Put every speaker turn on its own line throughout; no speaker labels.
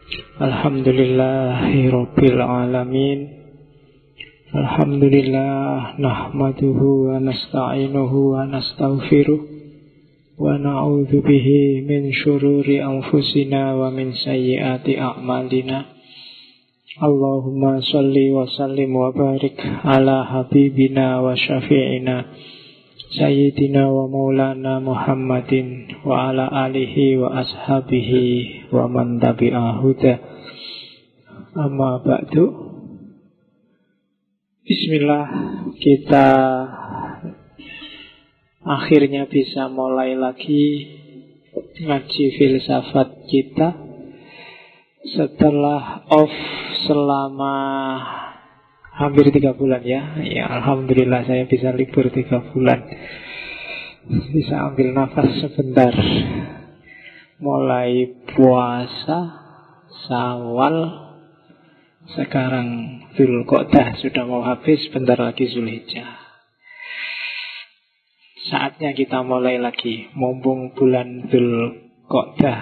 Alhamdulillahirabbil alamin. Alhamdulillah nahmaduhu wa nasta'inuhu wa nastaghfiruh wa na'udzu bihi min syururi anfusina wa min sayyiati a'malina. Allahumma shalli wa sallim wa barik ala habibina wa syafi'ina Sayyidina wa maulana Muhammadin wa ala alihi wa ashabihi wa man tabi'ahuda. Amma ba'du. Bismillah, kita akhirnya bisa mulai lagi ngaji filsafat kita setelah off selama hampir 3 bulan ya. Ya, alhamdulillah saya bisa libur 3 bulan. Bisa ambil nafas sebentar. Mulai puasa, Syawal, sekarang Dzulqa'dah sudah mau habis, bentar lagi Zulhijjah. Saatnya kita mulai lagi, mumpung bulan Dzulqa'dah.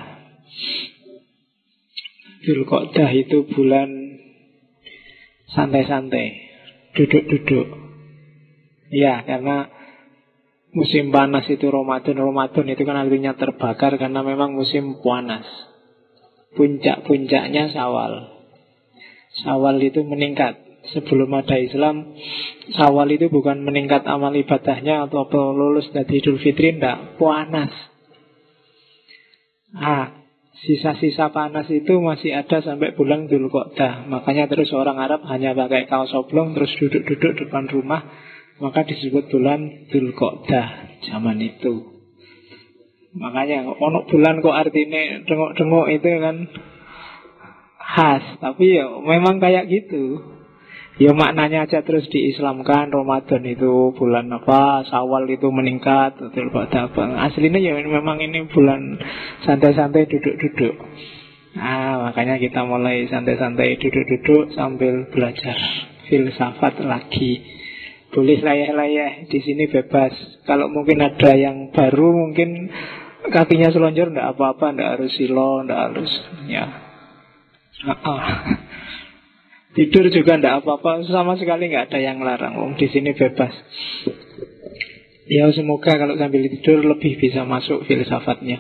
Dzulqa'dah itu bulan santai-santai, duduk-duduk. Ya, karena musim panas itu Ramadan itu kan artinya terbakar karena memang musim panas. Puncak-puncaknya Syawal. Syawal itu meningkat. Sebelum ada Islam, Syawal itu bukan meningkat amal ibadahnya atau lulus dari Idul Fitri, enggak, panas. Sisa-sisa panas itu masih ada sampai bulan Dzulqa'dah. Makanya terus orang Arab hanya pakai kaos oblong terus duduk-duduk depan rumah. Maka disebut bulan Dzulqa'dah zaman itu. Makanya ono bulan kok artinya dengok-dengok itu kan khas. Tapi ya memang kayak gitu. Ya maknanya aja terus diislamkan. Ramadan itu bulan apa, Syawal itu meningkat, Dzulqa'dah apa. Aslinya ya memang ini bulan santai-santai duduk-duduk. Makanya kita mulai santai-santai duduk-duduk sambil belajar filsafat lagi. Boleh layah-layah di sini bebas. Kalau mungkin ada yang baru, mungkin kakinya selonjor, enggak apa-apa, enggak harus silo, enggak harus ya. Tidur juga enggak apa-apa, sama sekali enggak ada yang larang. Di sini bebas. Ya semoga kalau sambil tidur lebih bisa masuk filsafatnya.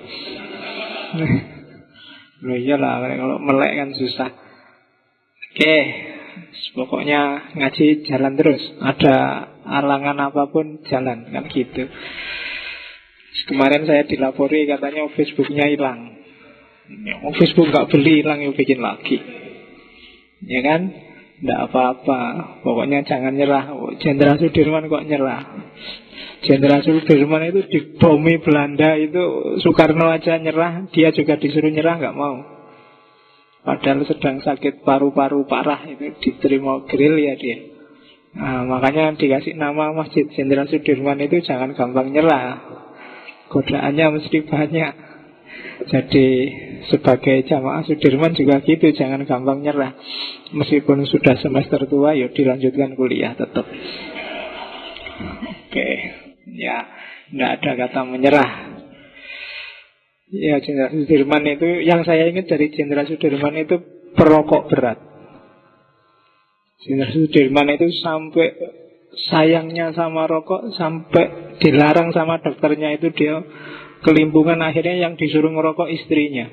Loh iyalah, kalau melek kan susah. Oke, pokoknya ngaji jalan terus. Ada halangan apapun jalan, kan gitu. Kemarin saya dilapori katanya Facebooknya hilang. Facebook nggak beli, hilang, ya bikin lagi. Ya kan? Tidak apa-apa, pokoknya jangan nyerah. Jenderal Sudirman kok nyerah? Jenderal Sudirman itu di bumi Belanda itu, Soekarno aja nyerah, dia juga disuruh nyerah, nggak mau. Padahal sedang sakit paru-paru parah, itu diterima grill ya dia. Makanya dikasih nama Masjid Jenderal Sudirman itu jangan gampang nyerah. Godaannya mesti banyak. Jadi sebagai jamaah Sudirman juga gitu, jangan gampang nyerah. Meskipun sudah semester tua, ya dilanjutkan kuliah tetap. Oke, ya tidak ada kata menyerah. Ya, Jenderal Sudirman itu, yang saya ingat dari Jenderal Sudirman itu perokok berat. Jenderal Sudirman itu sampai sayangnya sama rokok, sampai dilarang sama dokternya itu dia kelimpungan, akhirnya yang disuruh ngerokok istrinya.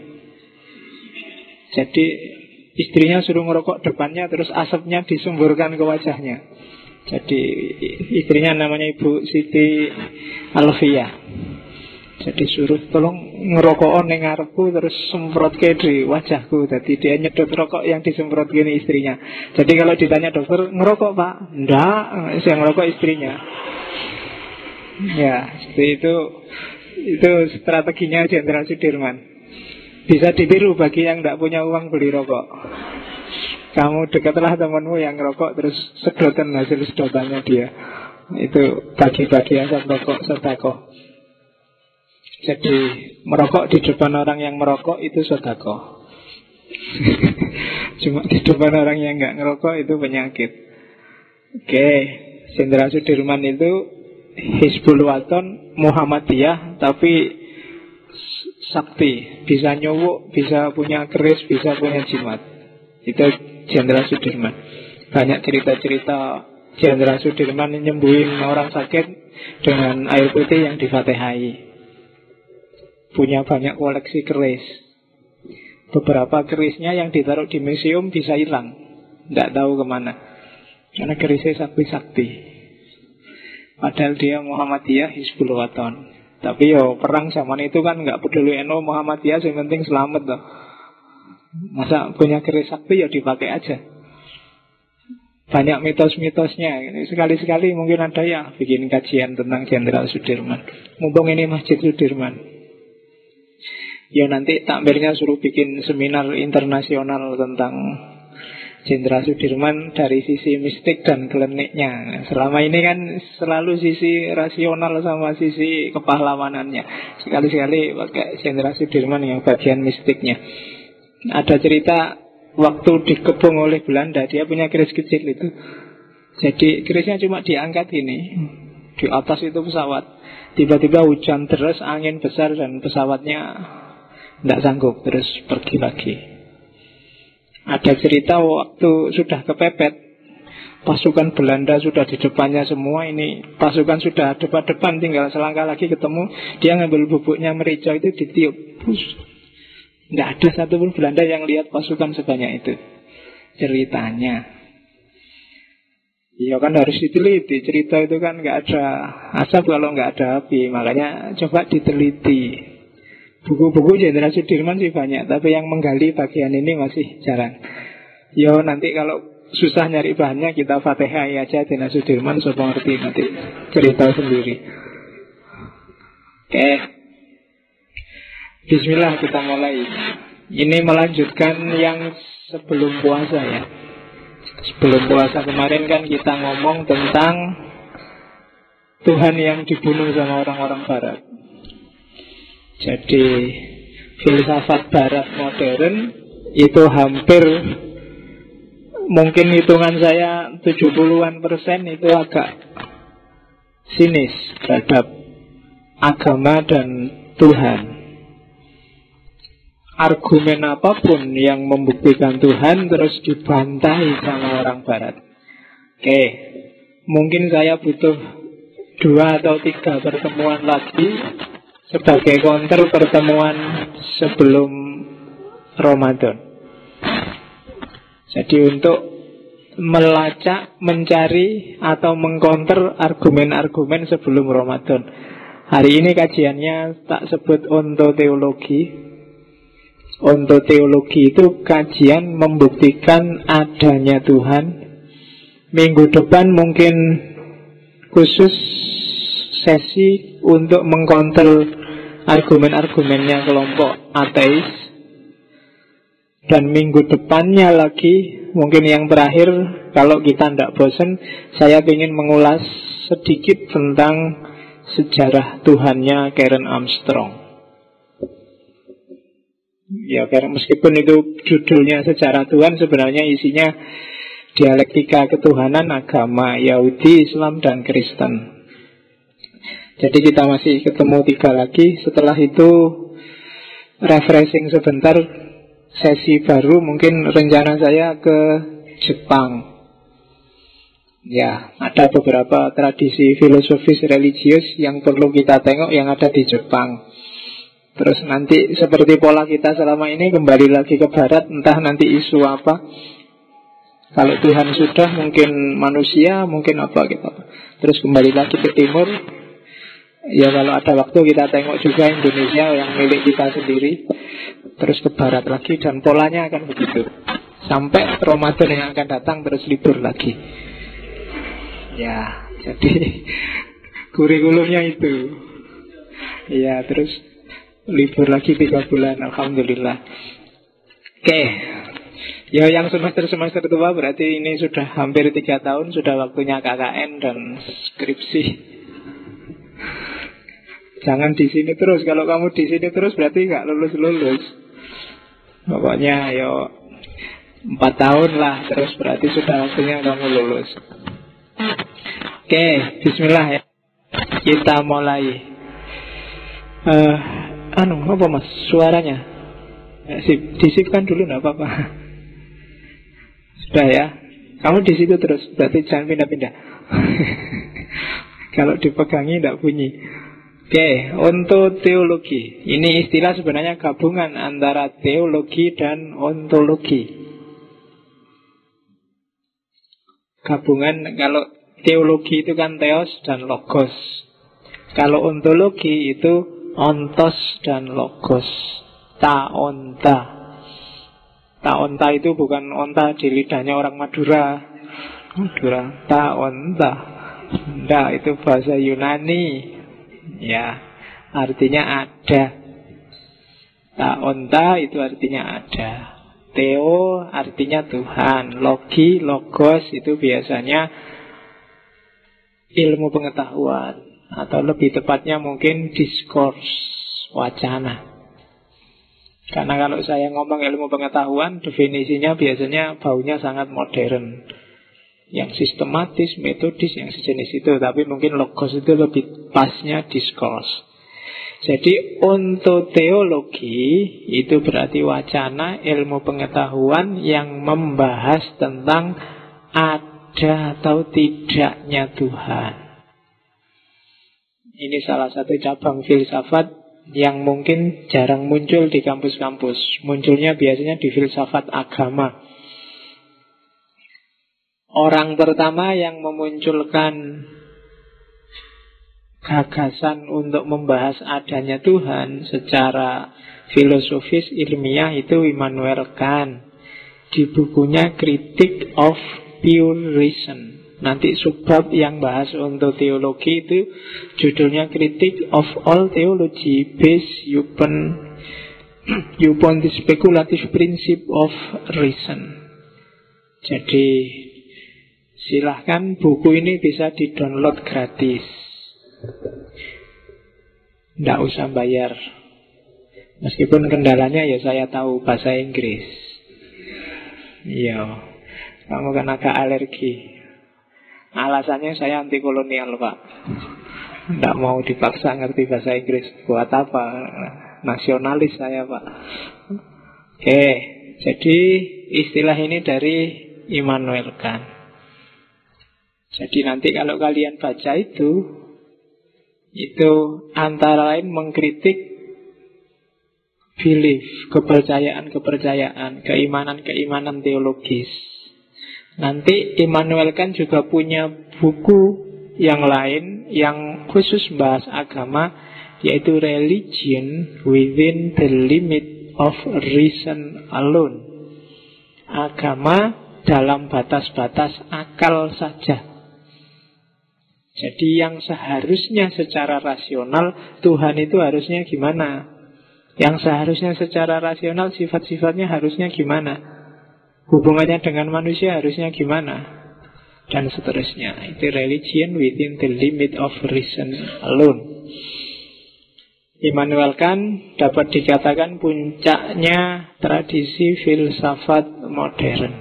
Jadi istrinya suruh ngerokok depannya, terus asapnya disumburkan ke wajahnya. Jadi istrinya namanya Ibu Siti Alfia. Jadi suruh tolong ngerokok ning ngarepku, terus semprotke di wajahku. Jadi dia nyedot rokok yang disemprotke ini istrinya. Jadi kalau ditanya dokter, ngerokok Pak? Enggak, yang ngerokok istrinya. Ya, seperti itu strateginya Jenderal Sudirman. Bisa ditiru bagi yang tidak punya uang beli rokok. Kamu dekatlah temanmu yang rokok, terus sedotan hasil sedotannya dia. Itu bagi-bagi asap rokok sedekah. Jadi merokok di depan orang yang merokok itu sedekah. Cuma di depan orang yang nggak ngerokok itu penyakit. Oke, Jenderal Sudirman itu Hizbul Waton Muhammadiyah, tapi sakti, bisa nyowok, bisa punya keris, bisa punya jimat. Itu Jenderal Sudirman. Banyak cerita-cerita Jenderal Sudirman nyembuhin orang sakit dengan air putih yang difatihai. Punya banyak koleksi keris. Beberapa kerisnya yang ditaruh di museum bisa hilang, tidak tahu kemana, karena kerisnya sakti-sakti. Padahal dia Muhammadiyah Hizbul Waton. Tapi yo perang zaman itu kan nggak peduli NU Muhammadiyah, yang penting selamat loh. Masa punya keris sakti ya dipakai aja. Banyak mitos-mitosnya. Sekali-sekali mungkin ada ya bikin kajian tentang Jenderal Sudirman. Mumpung ini Masjid Sudirman. Ya nanti takmirnya suruh bikin seminar internasional tentang Jenderal Sudirman dari sisi mistik dan kliniknya. Selama ini kan selalu sisi rasional sama sisi kepahlawanannya. Sekali-sekali pakai Jenderal Sudirman yang bagian mistiknya. Ada cerita waktu dikepung oleh Belanda, dia punya keris kecil itu. Jadi kerisnya cuma diangkat ini, di atas itu pesawat. Tiba-tiba hujan deras, angin besar, dan pesawatnya tidak sanggup, terus pergi lagi. Ada cerita waktu sudah kepepet, pasukan Belanda sudah di depannya semua, ini pasukan sudah depan-depan, tinggal selangkah lagi ketemu, dia ngambil bubuknya merica itu ditiup, tidak ada satupun Belanda yang lihat pasukan sebanyak itu. Ceritanya ya kan harus diteliti. Cerita itu kan nggak ada asap kalau nggak ada api. Makanya coba diteliti. Buku-buku Jenderal Sudirman sih banyak, tapi yang menggali bagian ini masih jarang. Yo nanti kalau susah nyari bahannya, kita fatihai aja Jenderal Sudirman, supaya ngerti nanti cerita sendiri. Oke, bismillah, kita mulai. Ini melanjutkan yang sebelum puasa ya. Sebelum puasa kemarin kan kita ngomong tentang Tuhan yang dibunuh sama orang-orang barat. Jadi filsafat barat modern itu hampir, mungkin hitungan saya 70% itu agak sinis terhadap agama dan Tuhan. Argumen apapun yang membuktikan Tuhan terus dibantai sama orang barat. Oke, mungkin saya butuh 2 atau 3 pertemuan lagi sebagai counter pertemuan sebelum Ramadan. Jadi untuk melacak, mencari atau mengcounter argumen-argumen sebelum Ramadan. Hari ini kajiannya tak sebut ontoteologi. Ontoteologi itu kajian membuktikan adanya Tuhan. Minggu depan mungkin khusus sesi untuk mengcounter argumen-argumennya kelompok ateis. Dan minggu depannya lagi, mungkin yang terakhir, kalau kita tidak bosan, saya ingin mengulas sedikit tentang sejarah Tuhannya Karen Armstrong. Ya, karena meskipun itu judulnya sejarah Tuhan, sebenarnya isinya dialektika ketuhanan agama Yahudi, Islam, dan Kristen. Jadi kita masih ketemu 3 lagi. Setelah itu refreshing sebentar, sesi baru, mungkin rencana saya ke Jepang. Ya, ada beberapa tradisi filosofis religius yang perlu kita tengok yang ada di Jepang. Terus nanti seperti pola kita selama ini, kembali lagi ke barat, entah nanti isu apa. Kalau Tuhan sudah, mungkin manusia, mungkin apa gitu. Terus kembali lagi ke timur. Ya kalau ada waktu kita tengok juga Indonesia yang milik kita sendiri. Terus ke barat lagi, dan polanya akan begitu sampai Ramadan yang akan datang, terus libur lagi. Ya, jadi kurikulumnya itu. Ya, terus libur lagi 3 bulan, alhamdulillah. Oke. Ya yang semester-semester tua berarti ini sudah hampir 3 tahun, sudah waktunya KKN dan skripsi. Jangan di sini terus. Kalau kamu di sini terus berarti nggak lulus-lulus. Pokoknya yo 4 tahun lah, terus berarti sudah waktunya kamu lulus. Oke, bismillah ya. Kita mulai. Apa mas? Suaranya disipkan dulu, nggak apa-apa. Sudah ya. Kamu di situ terus, berarti jangan pindah-pindah. Kalau dipegangi tidak bunyi. Oke, ontoteologi. Ini istilah sebenarnya gabungan antara teologi dan ontologi. Gabungan, kalau teologi itu kan theos dan logos. Kalau ontologi itu ontos dan logos. Ta-onta. Ta-onta itu bukan onta di lidahnya orang Madura. Ta-onta. Nggak, itu bahasa Yunani. Ya, artinya ada. Ta-onta itu artinya ada. Theo artinya Tuhan. Logi, logos itu biasanya ilmu pengetahuan, atau lebih tepatnya mungkin diskurs, wacana. Karena kalau saya ngomong ilmu pengetahuan, definisinya biasanya baunya sangat modern, yang sistematis, metodis, yang sejenis itu. Tapi mungkin logos itu lebih pasnya diskurs. Jadi ontoteologi itu berarti wacana, ilmu pengetahuan yang membahas tentang ada atau tidaknya Tuhan. Ini salah satu cabang filsafat yang mungkin jarang muncul di kampus-kampus. Munculnya biasanya di filsafat agama. Orang pertama yang memunculkan gagasan untuk membahas adanya Tuhan secara filosofis ilmiah itu Immanuel Kant, di bukunya Critique of Pure Reason. Nanti subbab yang bahas untuk teologi itu judulnya Critique of All Theology based upon the speculative principle of reason. Jadi silahkan, buku ini bisa di-download gratis, nggak usah bayar. Meskipun kendalanya ya saya tahu bahasa Inggris. Iya, kamu kan agak alergi. Alasannya saya anti kolonial, Pak. Nggak mau dipaksa ngerti bahasa Inggris. Buat apa? Nasionalis saya, Pak. Oke, jadi istilah ini dari Immanuel Kant. Jadi nanti kalau kalian baca itu antara lain mengkritik belief, kepercayaan, keimanan teologis. Nanti Immanuel Kant juga punya buku yang lain yang khusus bahas agama, yaitu Religion Within the Limit of Reason Alone. Agama dalam batas-batas akal saja. Jadi yang seharusnya secara rasional Tuhan itu harusnya gimana? Yang seharusnya secara rasional sifat-sifatnya harusnya gimana? Hubungannya dengan manusia harusnya gimana? Dan seterusnya. Itu religion within the limit of reason alone. Immanuel Kant dapat dikatakan puncaknya tradisi filsafat modern.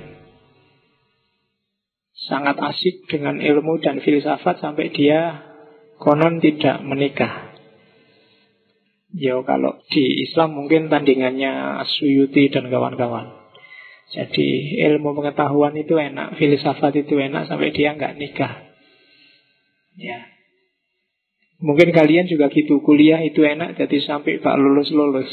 Sangat asik dengan ilmu dan filsafat sampai dia konon tidak menikah. Ya kalau di Islam mungkin tandingannya Suyuti dan kawan-kawan. Jadi ilmu pengetahuan itu enak, filsafat itu enak sampai dia nggak nikah. Ya, mungkin kalian juga gitu, kuliah itu enak jadi sampai Pak lulus-lulus.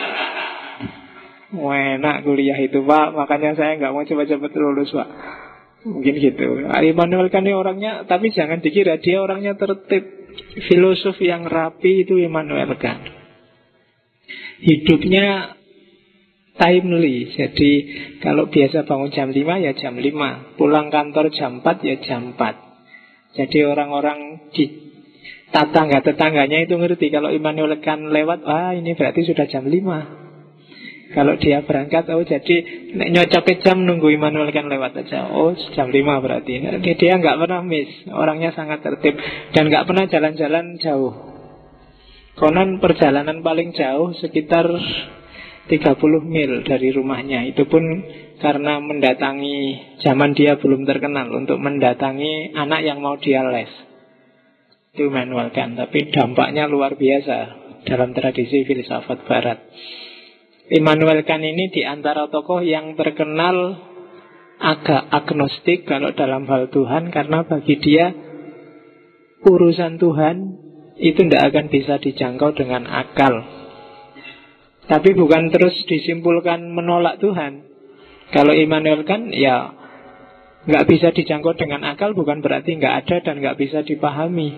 Wah, enak kuliah itu Pak, makanya saya nggak mau cepat-cepat lulus Pak. Mungkin gitu. Immanuel Kant ini orangnya, tapi jangan dikira dia orangnya tertib. Filosof yang rapi itu Immanuel Kant. Hidupnya timely. Jadi kalau biasa bangun jam 5 ya jam 5, pulang kantor jam 4 ya jam 4. Jadi orang-orang di tetangga-tetangganya itu ngerti kalau Immanuel Kant lewat, wah ini berarti sudah jam 5. Kalau dia berangkat, oh jadi nyocok jam nunggu Immanuel Kant lewat aja. Oh jam 5 berarti. Dia nggak pernah miss. Orangnya sangat tertib dan nggak pernah jalan-jalan jauh. Konon perjalanan paling jauh sekitar 30 mil dari rumahnya. Itu pun karena mendatangi, zaman dia belum terkenal, untuk mendatangi anak yang mau dia les. Itu Immanuel Kant. Tapi dampaknya luar biasa. dalam tradisi filsafat barat. Immanuel Kant ini di antara tokoh yang terkenal agak agnostik kalau dalam hal Tuhan, karena bagi dia urusan Tuhan itu tidak akan bisa dijangkau dengan akal. Tapi bukan terus disimpulkan menolak Tuhan. Kalau Immanuel Kant ya nggak bisa dijangkau dengan akal, bukan berarti nggak ada dan nggak bisa dipahami.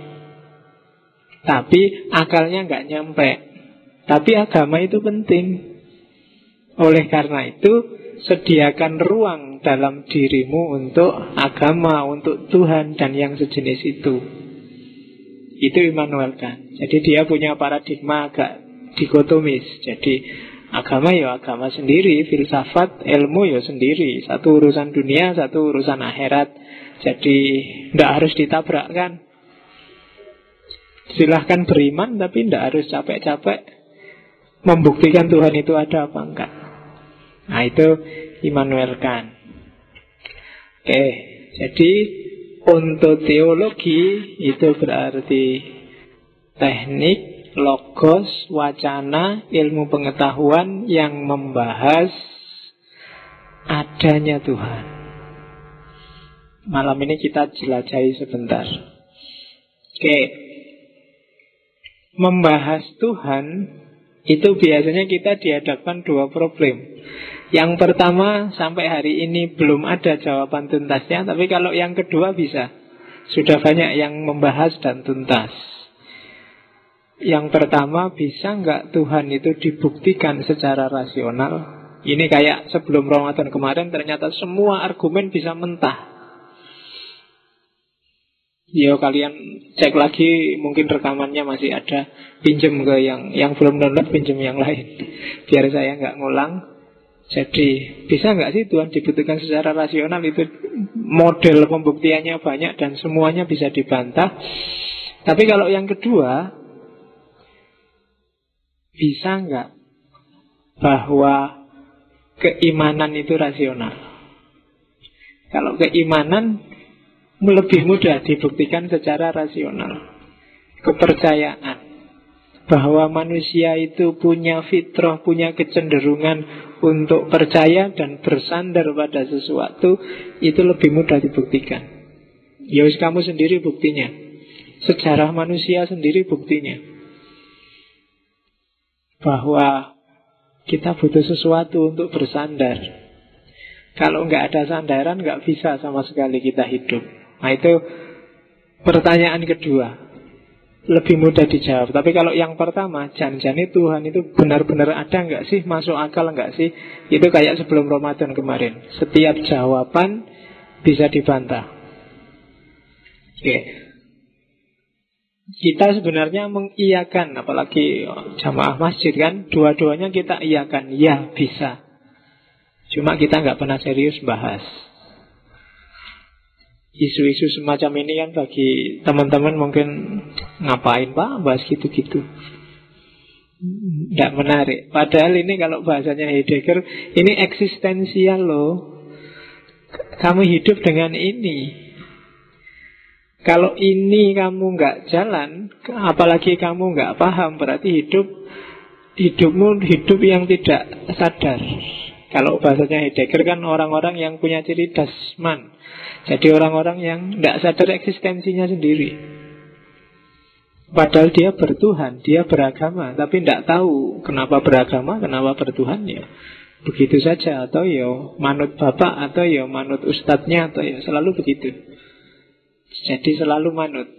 Tapi akalnya nggak nyampe. Tapi agama itu penting. Oleh karena itu, sediakan ruang dalam dirimu untuk agama, untuk Tuhan dan yang sejenis itu. Itu Immanuel Kant. Jadi dia punya paradigma agak dikotomis. Jadi agama ya agama sendiri, filsafat, ilmu ya sendiri. Satu urusan dunia, satu urusan akhirat. Jadi tidak harus ditabrakkan. Silahkan beriman, tapi tidak harus capek-capek membuktikan Tuhan itu ada apa enggak. Nah itu Immanuel Kant. Oke, jadi ontoteologi itu berarti teknik, logos, wacana, ilmu pengetahuan yang membahas adanya Tuhan. Malam ini kita jelajahi sebentar. Oke, membahas Tuhan itu biasanya kita dihadapkan dua problem. Yang pertama, sampai hari ini belum ada jawaban tuntasnya. Tapi kalau yang kedua bisa. Sudah banyak yang membahas dan tuntas. Yang pertama, bisa nggak Tuhan itu dibuktikan secara rasional? Ini kayak sebelum Ramadan kemarin, ternyata semua argumen bisa mentah. Yo, kalian cek lagi, mungkin rekamannya masih ada. Pinjem ke yang belum download, pinjem yang lain, biar saya nggak ngulang. Jadi bisa nggak sih Tuhan dibuktikan secara rasional? Itu model pembuktiannya banyak dan semuanya bisa dibantah. Tapi kalau yang kedua, bisa nggak bahwa keimanan itu rasional? Kalau keimanan lebih mudah dibuktikan secara rasional. Kepercayaan bahwa manusia itu punya fitrah, punya kecenderungan untuk percaya dan bersandar pada sesuatu, itu lebih mudah dibuktikan. Ya wis, kamu sendiri buktinya. Sejarah manusia sendiri buktinya. Bahwa kita butuh sesuatu untuk bersandar. Kalau nggak ada sandaran, nggak bisa sama sekali kita hidup. Nah itu pertanyaan kedua, lebih mudah dijawab. Tapi kalau yang pertama, jangan-jangan Tuhan itu benar-benar ada nggak sih, masuk akal nggak sih? Itu kayak sebelum Ramadan kemarin. Setiap jawaban bisa dibantah. Oke. Kita sebenarnya mengiyakan, apalagi jamaah masjid kan, dua-duanya kita iyakan, ya bisa. Cuma kita nggak pernah serius bahas. Isu-isu semacam ini kan bagi teman-teman mungkin ngapain Pak bahas gitu-gitu, tidak menarik. Padahal ini kalau bahasanya Heidegger, ini eksistensial loh. Kamu hidup dengan ini. Kalau ini kamu nggak jalan, apalagi kamu nggak paham, berarti hidupmu hidup yang tidak sadar. Kalau bahasanya Heidegger kan orang-orang yang punya ciri dasman. Jadi orang-orang yang tidak sadar eksistensinya sendiri. Padahal dia bertuhan, dia beragama, tapi tidak tahu kenapa beragama, kenapa bertuhan ya. Begitu saja, atau ya manut bapak, atau ya manut ustadznya, atau ya selalu begitu. Jadi selalu manut.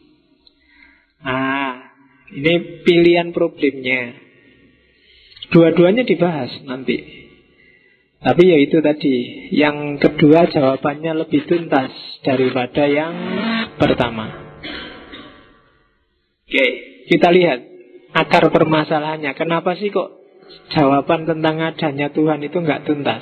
Ini pilihan problemnya. Dua-duanya dibahas nanti. Tapi ya itu tadi, yang kedua jawabannya lebih tuntas daripada yang pertama. Oke, kita lihat akar permasalahannya. Kenapa sih kok jawaban tentang adanya Tuhan itu nggak tuntas?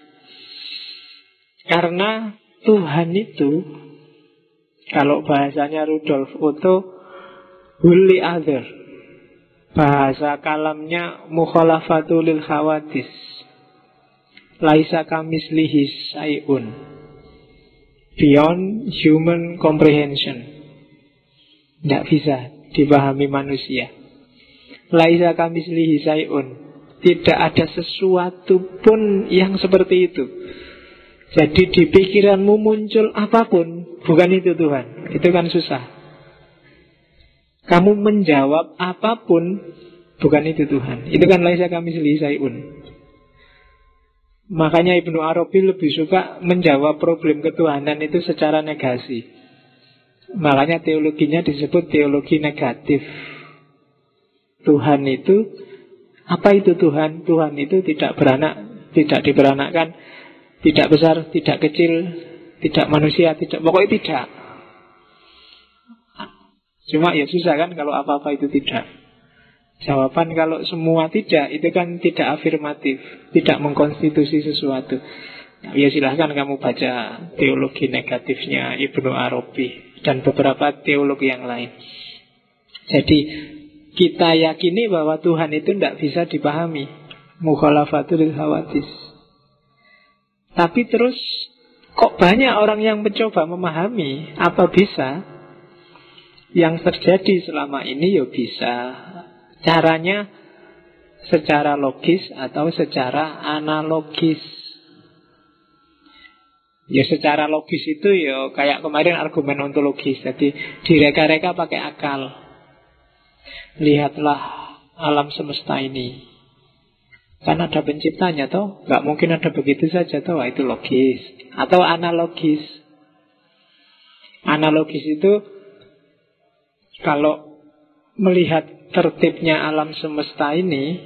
Karena Tuhan itu, kalau bahasanya Rudolf Otto, wholly other. Bahasa kalamnya mukhalafatul lil khawadis. Laisa kamislihi syai'un, beyond human comprehension. Tidak bisa dipahami manusia. Laisa kamitslihi syai'un. Tidak ada sesuatu pun yang seperti itu. Jadi di pikiranmu muncul apapun, bukan itu Tuhan. Itu kan susah. Kamu menjawab apapun, bukan itu Tuhan. Itu kan laisa kamitslihi syai'un. Makanya Ibnu Arabi lebih suka menjawab problem ketuhanan itu secara negasi. Makanya teologinya disebut teologi negatif. Tuhan itu, apa itu Tuhan? Tuhan itu tidak beranak, tidak diberanakkan, tidak besar, tidak kecil, tidak manusia, tidak, pokoknya tidak. Cuma ya susah kan kalau apa-apa itu tidak. Jawaban kalau semua tidak, itu kan tidak afirmatif, tidak mengkonstitusi sesuatu. Ya silahkan kamu baca teologi negatifnya Ibnu Arabi dan beberapa teologi yang lain. Jadi kita yakini bahwa Tuhan itu tidak bisa dipahami, mukhalafatul hawadis. Tapi terus kok banyak orang yang mencoba memahami, apa bisa? Yang terjadi selama ini ya bisa. Caranya secara logis atau secara analogis. Ya secara logis itu ya kayak kemarin argumen ontologis. Jadi direka-reka pakai akal. Lihatlah alam semesta ini. Kan ada penciptanya toh. Gak mungkin ada begitu saja toh. Itu logis. Atau analogis. Analogis itu kalau melihat tertibnya alam semesta ini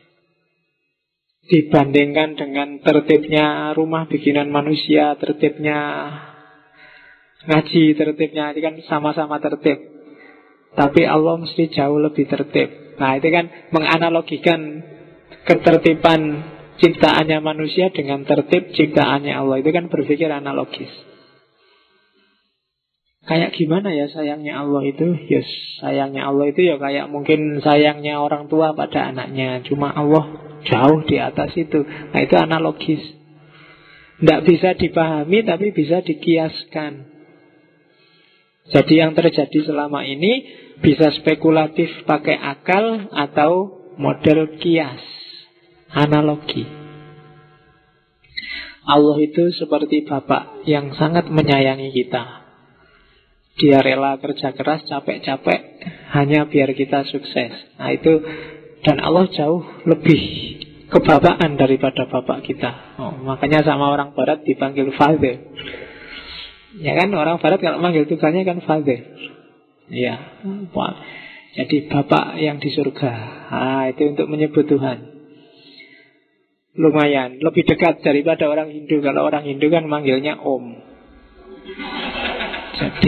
dibandingkan dengan tertibnya rumah bikinan manusia, tertibnya ngaji, tertibnya itu kan sama-sama tertib. Tapi Allah mesti jauh lebih tertib. Nah itu kan menganalogikan ketertiban ciptaannya manusia dengan tertib ciptaannya Allah. Itu kan berpikir analogis. Kayak gimana ya sayangnya Allah itu? Ya sayangnya Allah itu ya kayak mungkin sayangnya orang tua pada anaknya. Cuma Allah jauh di atas itu. Nah itu analogis. Tidak bisa dipahami tapi bisa dikiaskan. Jadi yang terjadi selama ini bisa spekulatif pakai akal atau model kias, analogi. Allah itu seperti bapak yang sangat menyayangi kita. Dia rela kerja keras, capek-capek hanya biar kita sukses. Nah itu, dan Allah jauh lebih kebapakan daripada bapak kita. Makanya sama orang barat dipanggil father. Ya kan, orang barat kalau manggil Tuhannya kan father. Iya. Jadi bapak yang di surga. Nah itu untuk menyebut Tuhan. Lumayan, lebih dekat daripada orang Hindu. Kalau orang Hindu kan manggilnya Om. Jadi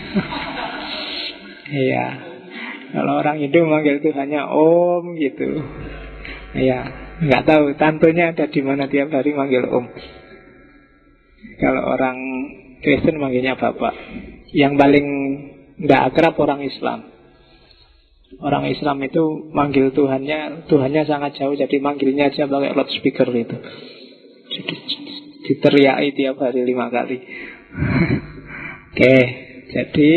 iya, kalau orang Hindu manggil Tuhannya Om gitu. Iya, nggak tahu tantunya ada di mana tiap hari manggil Om. Kalau orang Kristen manggilnya Bapak. Yang paling nggak akrab orang Islam. Orang Islam itu manggil Tuhannya sangat jauh. Jadi manggilnya aja pakai loudspeaker itu. Jadi diteriaki tiap hari 5 kali. Oke, jadi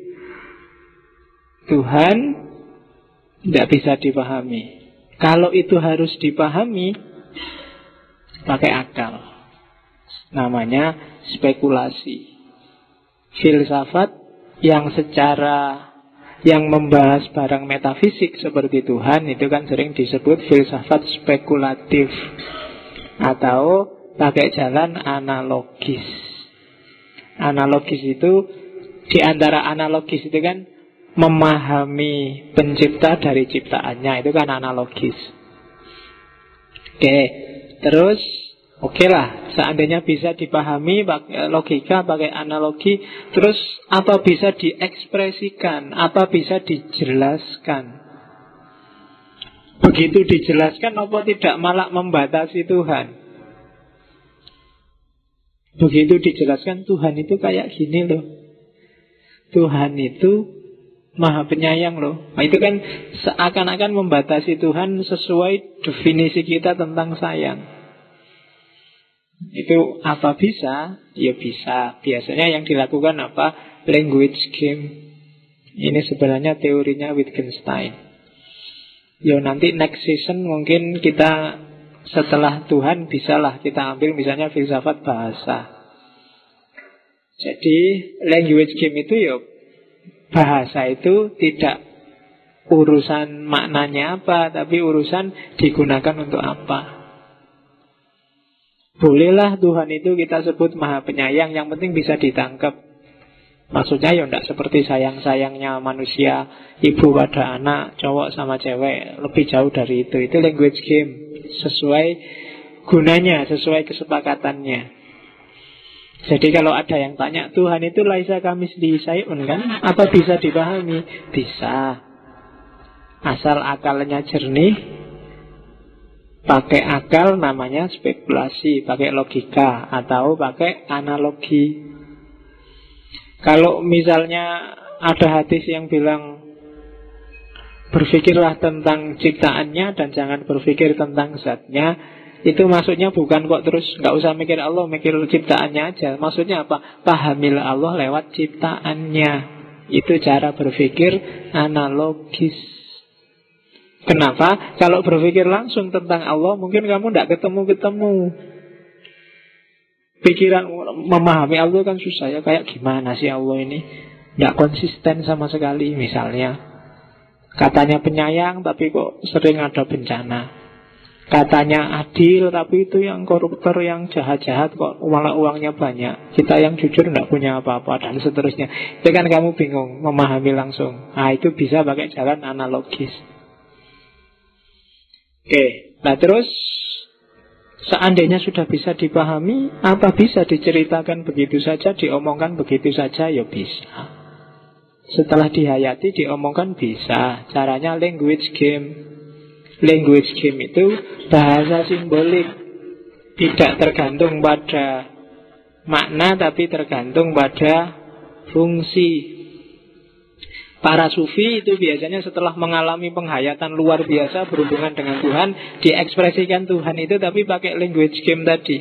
Tuhan tidak bisa dipahami. Kalau itu harus dipahami, pakai akal. Namanya spekulasi. Filsafat yang membahas barang metafisik seperti Tuhan itu kan sering disebut filsafat spekulatif atau pakai jalan analogis. Analogis itu, di antara analogis itu kan memahami pencipta dari ciptaannya, itu kan analogis. Oke, terus oke lah, seandainya bisa dipahami pakai logika, pakai analogi, terus apa bisa diekspresikan, apa bisa dijelaskan. Begitu dijelaskan, apa tidak malah membatasi Tuhan? Begitu dijelaskan Tuhan itu kayak gini loh. Tuhan itu Maha Penyayang loh. Nah, itu kan seakan-akan membatasi Tuhan sesuai definisi kita tentang sayang. Itu apa bisa? Ya bisa. Biasanya yang dilakukan apa? Language game. Ini sebenarnya teorinya Wittgenstein. Yo nanti next season mungkin kita setelah Tuhan bisalah kita ambil misalnya filsafat bahasa. Jadi language game itu ya bahasa itu tidak urusan maknanya apa, tapi urusan digunakan untuk apa. Bolehlah Tuhan itu kita sebut maha penyayang, yang penting bisa ditangkap. Maksudnya ya tidak seperti sayang-sayangnya manusia, ibu pada anak, cowok sama cewek, lebih jauh dari itu. Itu language game, sesuai gunanya, sesuai kesepakatannya. Jadi kalau ada yang tanya, Tuhan itu laisa kamislihi syai'un kan? Apa bisa dipahami? Bisa. Asal akalnya jernih, pakai akal namanya spekulasi, pakai logika, atau pakai analogi. Kalau misalnya ada hadis yang bilang berpikirlah tentang ciptaannya dan jangan berpikir tentang zatnya, itu maksudnya bukan kok terus nggak usah mikir Allah, mikir ciptaannya aja. Maksudnya apa? Pahamilah Allah lewat ciptaannya. Itu cara berpikir analogis. Kenapa? Kalau berpikir langsung tentang Allah, mungkin kamu tidak ketemu-ketemu. Pikiran memahami Allah kan susah ya. Kayak gimana sih Allah ini? Tidak konsisten sama sekali. Misalnya katanya penyayang tapi kok sering ada bencana. Katanya adil tapi itu yang koruptor, yang jahat-jahat kok malah uangnya banyak. Kita yang jujur tidak punya apa-apa dan seterusnya. Itu kan kamu bingung memahami langsung. Nah itu bisa pakai jalan analogis. Oke, nah terus seandainya sudah bisa dipahami, apa bisa diceritakan begitu saja, diomongkan begitu saja? Ya bisa. Setelah dihayati, diomongkan bisa. Caranya language game. Language game itu bahasa simbolik, tidak tergantung pada makna, tapi tergantung pada fungsi. Para sufi itu biasanya setelah mengalami penghayatan luar biasa berhubungan dengan Tuhan, diekspresikan Tuhan itu tapi pakai language game tadi.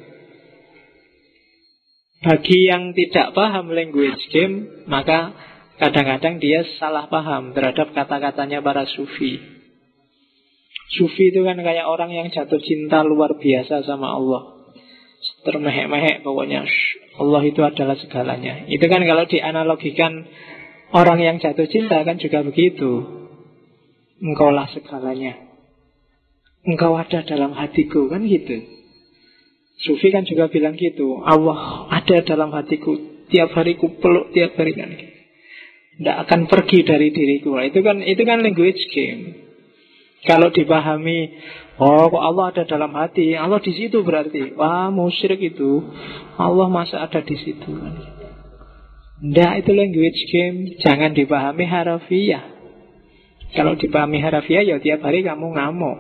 Bagi yang tidak paham language game, maka kadang-kadang dia salah paham terhadap kata-katanya para sufi. Sufi itu kan kayak orang yang jatuh cinta luar biasa sama Allah, termehek-mehek pokoknya, Allah itu adalah segalanya. Itu kan kalau dianalogikan orang yang jatuh cinta kan juga begitu. Engkaulah segalanya, engkau ada dalam hatiku, kan gitu. Sufi kan juga bilang gitu, Allah ada dalam hatiku, tiap hari ku peluk, tiap hari kan gitu. Tidak akan pergi dari diriku. Itu kan language game. Kalau dipahami, oh kok Allah ada dalam hati, Allah di situ berarti, wah musyrik itu, Allah masa ada di situ kan gitu. Nggak, itu language game. Jangan dipahami harafiah. Kalau dipahami harafiah ya tiap hari kamu ngamuk,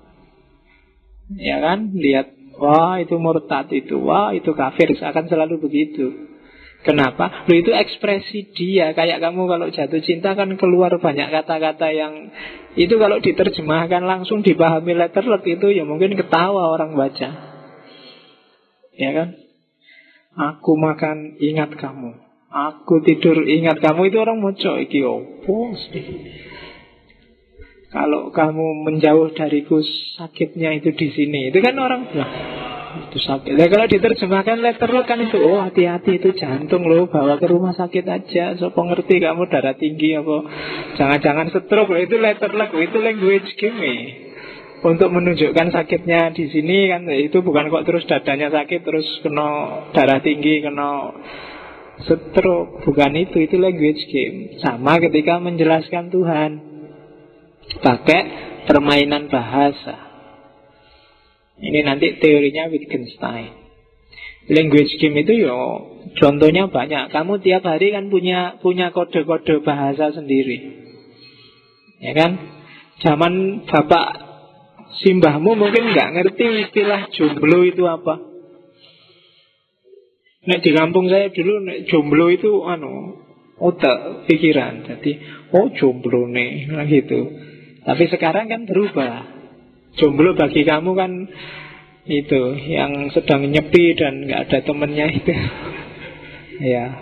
ya kan? Lihat, wah itu murtad itu, wah itu kafir, akan selalu begitu. Kenapa? Loh itu ekspresi dia. Kayak kamu kalau jatuh cinta kan keluar banyak kata-kata yang itu kalau diterjemahkan langsung dipahami letterlet itu ya mungkin ketawa orang baca, ya kan? Aku makan ingat kamu, aku tidur ingat kamu, itu orang moco iki opo sih. Kalau kamu menjauh dariku sakitnya itu di sini. Itu kan orang bilang itu sakit. Nah, kalau diterjemahkan letterlock kan itu, oh hati-hati itu jantung loh, bawa ke rumah sakit aja. Sopo ngerti kamu darah tinggi apa jangan-jangan stroke loh. Itu letterlock, itu language game. Untuk menunjukkan sakitnya di sini kan, itu bukan kok terus dadanya sakit terus kena darah tinggi, kena stroke, bukan itu language game. Sama ketika menjelaskan Tuhan, pakai permainan bahasa. Ini nanti teorinya Wittgenstein. Language game itu yo contohnya banyak. Kamu tiap hari kan punya kode-kode bahasa sendiri, ya kan? Zaman bapak simbahmu mungkin nggak ngerti istilah jomblo itu apa. Nek di kampung saya dulu nek jomblo itu otak pikiran. Jadi oh jomblo nih gitu. Tapi sekarang kan berubah. Jomblo bagi kamu kan itu yang sedang nyepi dan nggak ada temennya itu. Ya,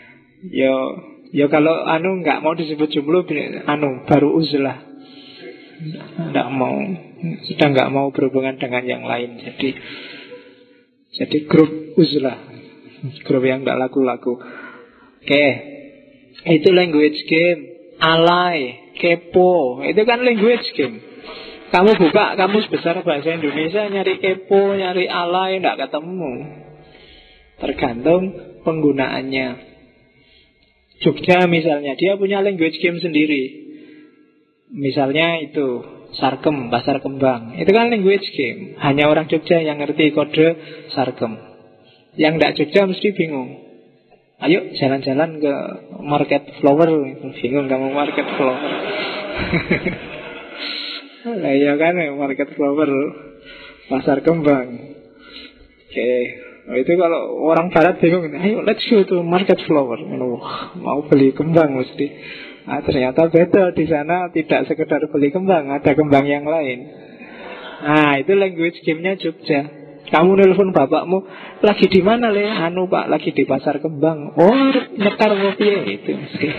yo kalau nggak mau disebut jomblo, baru uzlah. Nggak mau, sudah nggak mau berhubungan dengan yang lain. Jadi grup uzlah, grup yang nggak laku-laku. Oke, itu language game. Alay, kepo, itu kan language game. Kamu buka kamus besar bahasa Indonesia, nyari kepo, nyari alay, nggak ketemu. Tergantung penggunaannya. Jogja misalnya, dia punya language game sendiri. Misalnya itu sarkem, pasar kembang. Itu kan language game. Hanya orang Jogja yang ngerti kode sarkem. Yang tidak Jogja mesti bingung. Ayo jalan-jalan ke market flower. Bingung kamu market flower. Nah, iya kan, market flower, pasar kembang. Oke. Nah, itu kalau orang barat bingung, ayo let's go to market flower. Mau beli kembang mesti. Nah, ternyata beda, di sana tidak sekedar beli kembang, ada kembang yang lain. Nah, itu language game-nya Jogja. Kamu nelpon bapakmu, lagi di mana le? Anu pak, lagi di pasar kembang. Oh, nyekar kopi itu mesti.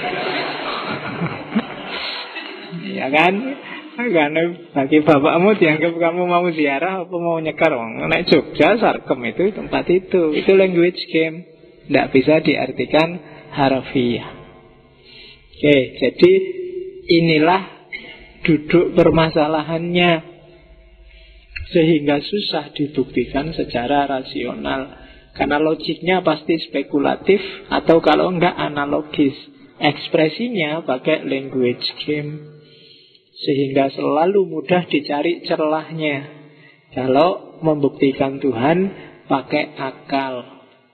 Ya kan? Karena bagi bapakmu dianggap kamu mau ziarah apa mau nyekar. Nek Jogja, Sarkem itu tempat itu. Itu language game. Tidak bisa diartikan harfiah. Oke, jadi inilah duduk permasalahannya, sehingga susah dibuktikan secara rasional. Karena logiknya pasti spekulatif, atau kalau enggak analogis. Ekspresinya pakai language game, sehingga selalu mudah dicari celahnya. Kalau membuktikan Tuhan pakai akal.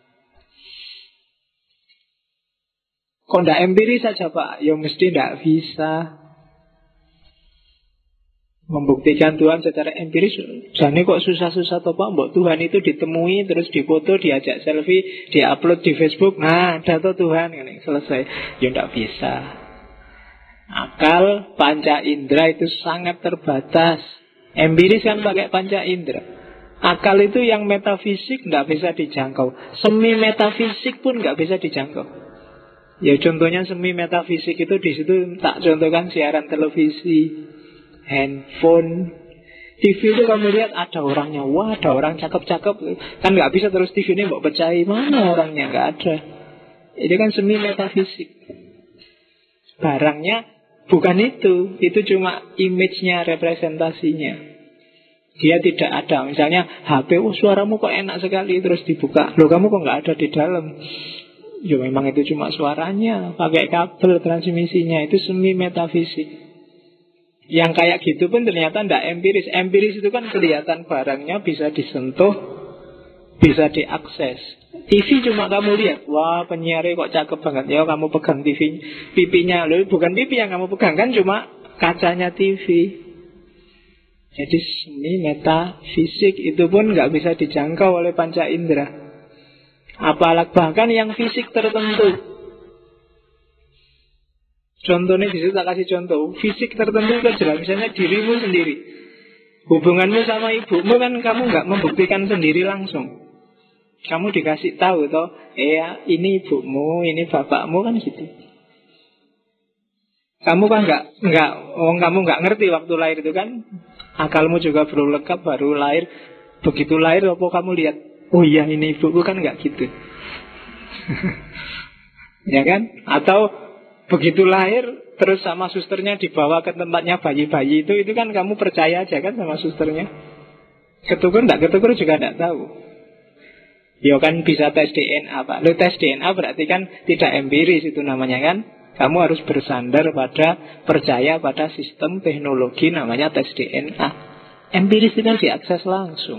Kok tidak empiris saja Pak? Ya mesti tidak bisa. Membuktikan Tuhan secara empiris, jane kok susah-susah toh Pak? Mbok Tuhan itu ditemui, terus dipoto, diajak selfie, diupload di Facebook. Nah, ada tuh Tuhan, selesai. Ya tidak bisa. Akal panca indera itu sangat terbatas. Empiris kan pakai panca indera. Akal itu yang metafisik tidak bisa dijangkau. Semi metafisik pun nggak bisa dijangkau. Ya contohnya semi metafisik itu di situ tak contohkan siaran televisi, handphone, TV itu kamu lihat ada orangnya, wah ada orang cakep-cakep, kan nggak bisa terus TV ini mau pecahi, mana orangnya, nggak ada. Ini kan semi metafisik. Barangnya bukan itu cuma image-nya, representasinya. Dia tidak ada. Misalnya HP, oh suaramu kok enak sekali, terus dibuka, loh kamu kok nggak ada di dalam. Ya memang itu cuma suaranya, pakai kabel transmisinya, itu semi metafisik. Yang kayak gitu pun ternyata tidak empiris. Empiris itu kan kelihatan barangnya, bisa disentuh, bisa diakses. TV cuma kamu lihat, wah penyiarnya kok cakep banget, ya kamu pegang TV, pipinya, loh bukan pipi yang kamu pegang, kan cuma kacanya TV. Jadi semi metafisik itu pun nggak bisa dijangkau oleh panca indera. Apalagi bahkan yang fisik tertentu. Contohnya di situ tak kasih contoh. Fisik tertentu itu jelas, misalnya dirimu sendiri. Hubunganmu sama ibumu kan kamu nggak membuktikan sendiri langsung. Kamu dikasih tahu toh, ini ibumu, ini bapakmu, kan gitu. Kamu kan kamu nggak ngerti waktu lahir itu kan. Akalmu juga belum lengkap, baru lahir. Begitu lahir apa kamu lihat, oh iya ini ibuku, kan nggak gitu. Ya kan? Atau begitu lahir terus sama susternya dibawa ke tempatnya bayi-bayi itu kan kamu percaya aja kan sama susternya. Ketukur enggak ketukur juga enggak tahu. Ya kan bisa tes DNA Pak. Lo tes DNA berarti kan tidak empiris itu namanya kan. Kamu harus bersandar pada, percaya pada sistem teknologi namanya tes DNA. Empiris itu kan diakses langsung.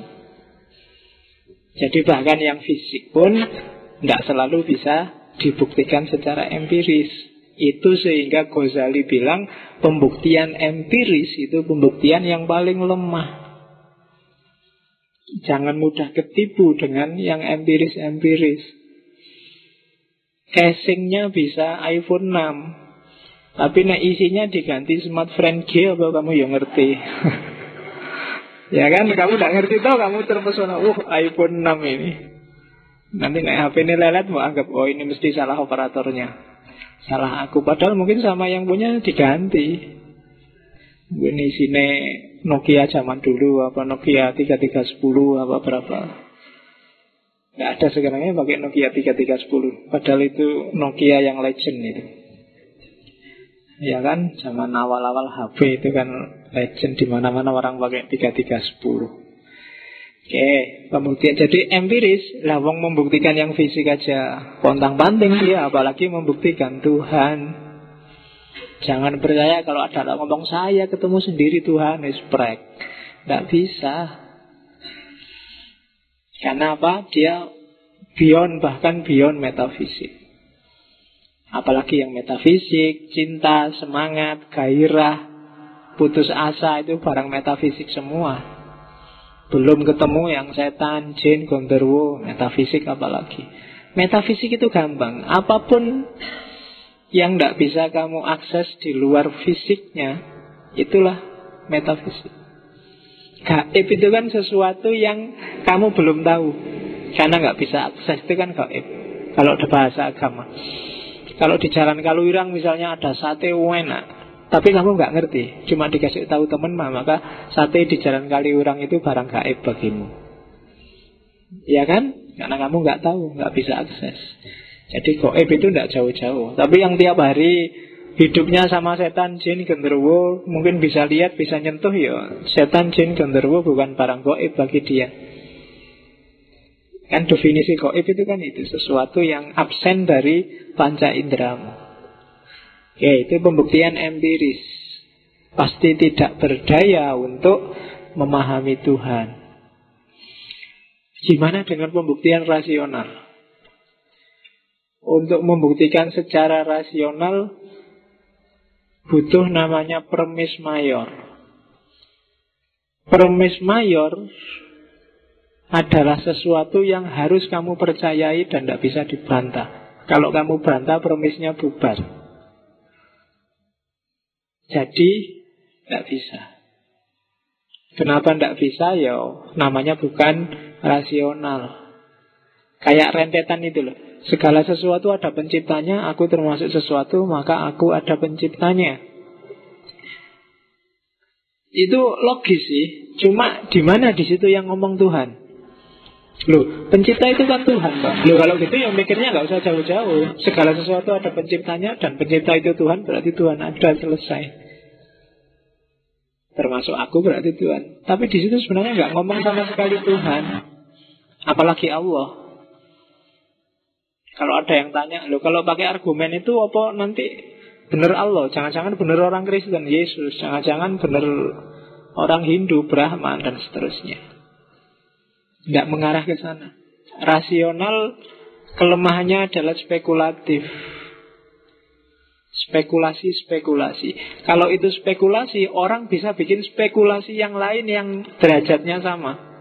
Jadi bahkan yang fisik pun tidak selalu bisa dibuktikan secara empiris. Itu sehingga Ghazali bilang pembuktian empiris itu pembuktian yang paling lemah. Jangan mudah ketipu dengan yang empiris-empiris. Casingnya bisa iPhone 6, tapi isinya diganti smartphone G, apa kamu yang ngerti? Ya kan, kamu gak ngerti tau, kamu terpesona, iPhone 6 ini. Nanti HP ini lelet, mau anggap, oh ini mesti salah operatornya, salah aku. Padahal mungkin sama yang punya diganti. Ini sini Nokia zaman dulu, apa Nokia 3310 apa berapa. Nggak ada sekarang pakai Nokia 3310. Padahal itu Nokia yang legend itu. Ya kan, zaman awal-awal HP itu kan legend, di mana-mana orang pakai 3310. Oke, kemudian jadi empiris. Lah wong membuktikan yang fisik aja pontang-panting dia, apalagi membuktikan Tuhan. Jangan percaya kalau ada orang ngomong saya ketemu sendiri Tuhan, sprek. Tidak bisa. Karena apa? Dia beyond, bahkan beyond metafisik. Apalagi yang metafisik, cinta, semangat, gairah, putus asa, itu barang metafisik semua. Belum ketemu yang setan, jin, gondorwo, metafisik apalagi. Metafisik itu gampang. Apapun yang tidak bisa kamu akses di luar fisiknya, itulah metafisik. Gaib itu kan sesuatu yang kamu belum tahu, karena nggak bisa akses, itu kan gaib. Kalau ada bahasa agama. Kalau di Jalan Kaluirang misalnya ada sate enak, tapi kamu nggak ngerti, cuma dikasih tahu teman, maka sate di Jalan Kaluirang itu barang gaib bagimu. Ya kan? Karena kamu nggak tahu, nggak bisa akses. Jadi gaib itu tidak jauh-jauh. Tapi yang tiap hari hidupnya sama setan, jin, genderuwo, mungkin bisa lihat, bisa nyentuh, ya setan, jin, genderuwo bukan barang gaib bagi dia. Kan definisi gaib itu kan itu, sesuatu yang absen dari panca inderamu. Oke, itu pembuktian empiris. Pasti tidak berdaya untuk memahami Tuhan. Gimana dengan pembuktian rasional? Untuk membuktikan secara rasional butuh namanya premis mayor. Premis mayor adalah sesuatu yang harus kamu percayai dan tidak bisa dibantah. Kalau kamu bantah, premisnya bubar. Jadi tidak bisa. Kenapa tidak bisa? Ya namanya bukan rasional. Kayak rentetan itu loh. Segala sesuatu ada penciptanya, aku termasuk sesuatu, maka aku ada penciptanya. Itu logis sih. Cuma di mana di situ yang ngomong Tuhan? Loh, pencipta itu kan Tuhan, Pak. Loh, kalau gitu ya mikirnya nggak usah jauh-jauh. Segala sesuatu ada penciptanya, dan pencipta itu Tuhan, berarti Tuhan ada, selesai. Termasuk aku berarti Tuhan. Tapi di situ sebenarnya nggak ngomong sama sekali Tuhan. Apalagi Allah. Kalau ada yang tanya, loh kalau pakai argumen itu apa nanti benar Allah? Jangan-jangan benar orang Kristen, Yesus. Jangan-jangan benar orang Hindu, Brahman, dan seterusnya. Tidak mengarah ke sana. Rasional kelemahannya adalah spekulatif. Spekulasi. Kalau itu spekulasi, orang bisa bikin spekulasi yang lain yang derajatnya sama.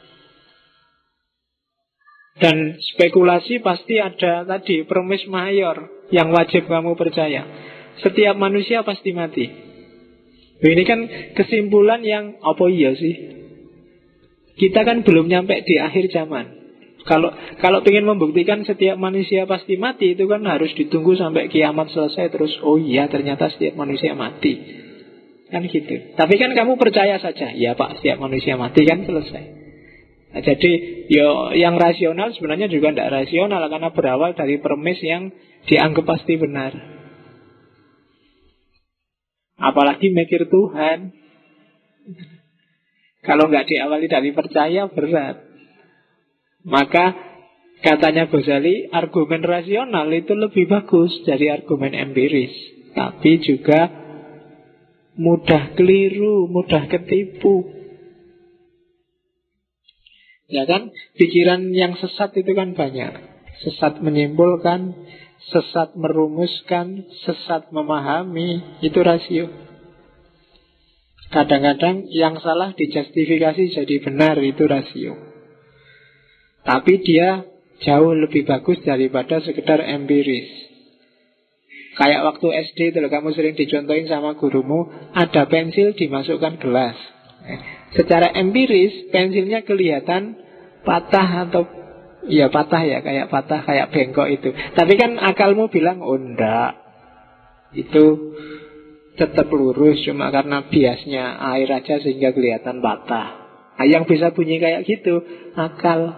Dan spekulasi pasti ada tadi premis mayor yang wajib kamu percaya. Setiap manusia pasti mati. Ini kan kesimpulan yang apa iya sih? Kita kan belum nyampe di akhir zaman. Kalau ingin membuktikan setiap manusia pasti mati, itu kan harus ditunggu sampai kiamat selesai. Terus oh iya ternyata setiap manusia mati. Kan gitu. Tapi kan kamu percaya saja, ya Pak, setiap manusia mati, kan selesai. Nah, jadi yang rasional sebenarnya juga tidak rasional, karena berawal dari premis yang dianggap pasti benar. Apalagi mikir Tuhan. Kalau nggak diawali dari percaya, berat. Maka katanya Ghazali, argumen rasional itu lebih bagus dari argumen empiris. Tapi juga mudah keliru, mudah ketipu. Ya kan, pikiran yang sesat itu kan banyak. Sesat menyimpulkan, sesat merumuskan, sesat memahami. Itu rasio. Kadang-kadang yang salah dijustifikasi jadi benar, itu rasio. Tapi dia jauh lebih bagus daripada sekedar empiris. Kayak waktu SD itu, kamu sering dicontohin sama gurumu, ada pensil dimasukkan gelas. Secara empiris pensilnya kelihatan patah atau ya patah ya, kayak bengkok itu. Tapi kan akalmu bilang oh enggak, itu tetap lurus, cuma karena biasnya air aja sehingga kelihatan patah. Nah, yang bisa bunyi kayak gitu akal.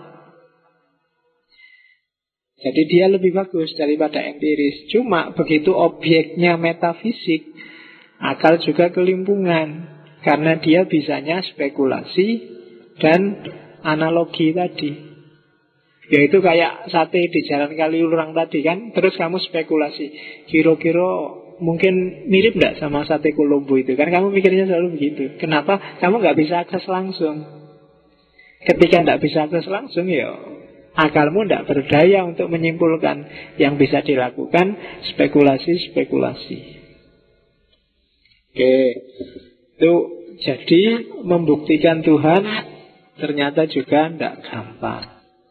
Jadi dia lebih bagus daripada empiris. Cuma begitu objeknya metafisik, akal juga kelimpungan, karena dia bisanya spekulasi dan analogi tadi. Yaitu kayak sate di Jalan Kaliurang tadi kan. Terus kamu spekulasi, kira-kira mungkin mirip gak sama sate Kolombo itu. Kan kamu mikirnya selalu begitu. Kenapa? Kamu gak bisa akses langsung. Ketika gak bisa akses langsung, ya akalmu gak berdaya untuk menyimpulkan. Yang bisa dilakukan spekulasi-spekulasi. Oke. Itu jadi membuktikan Tuhan ternyata juga gak gampang.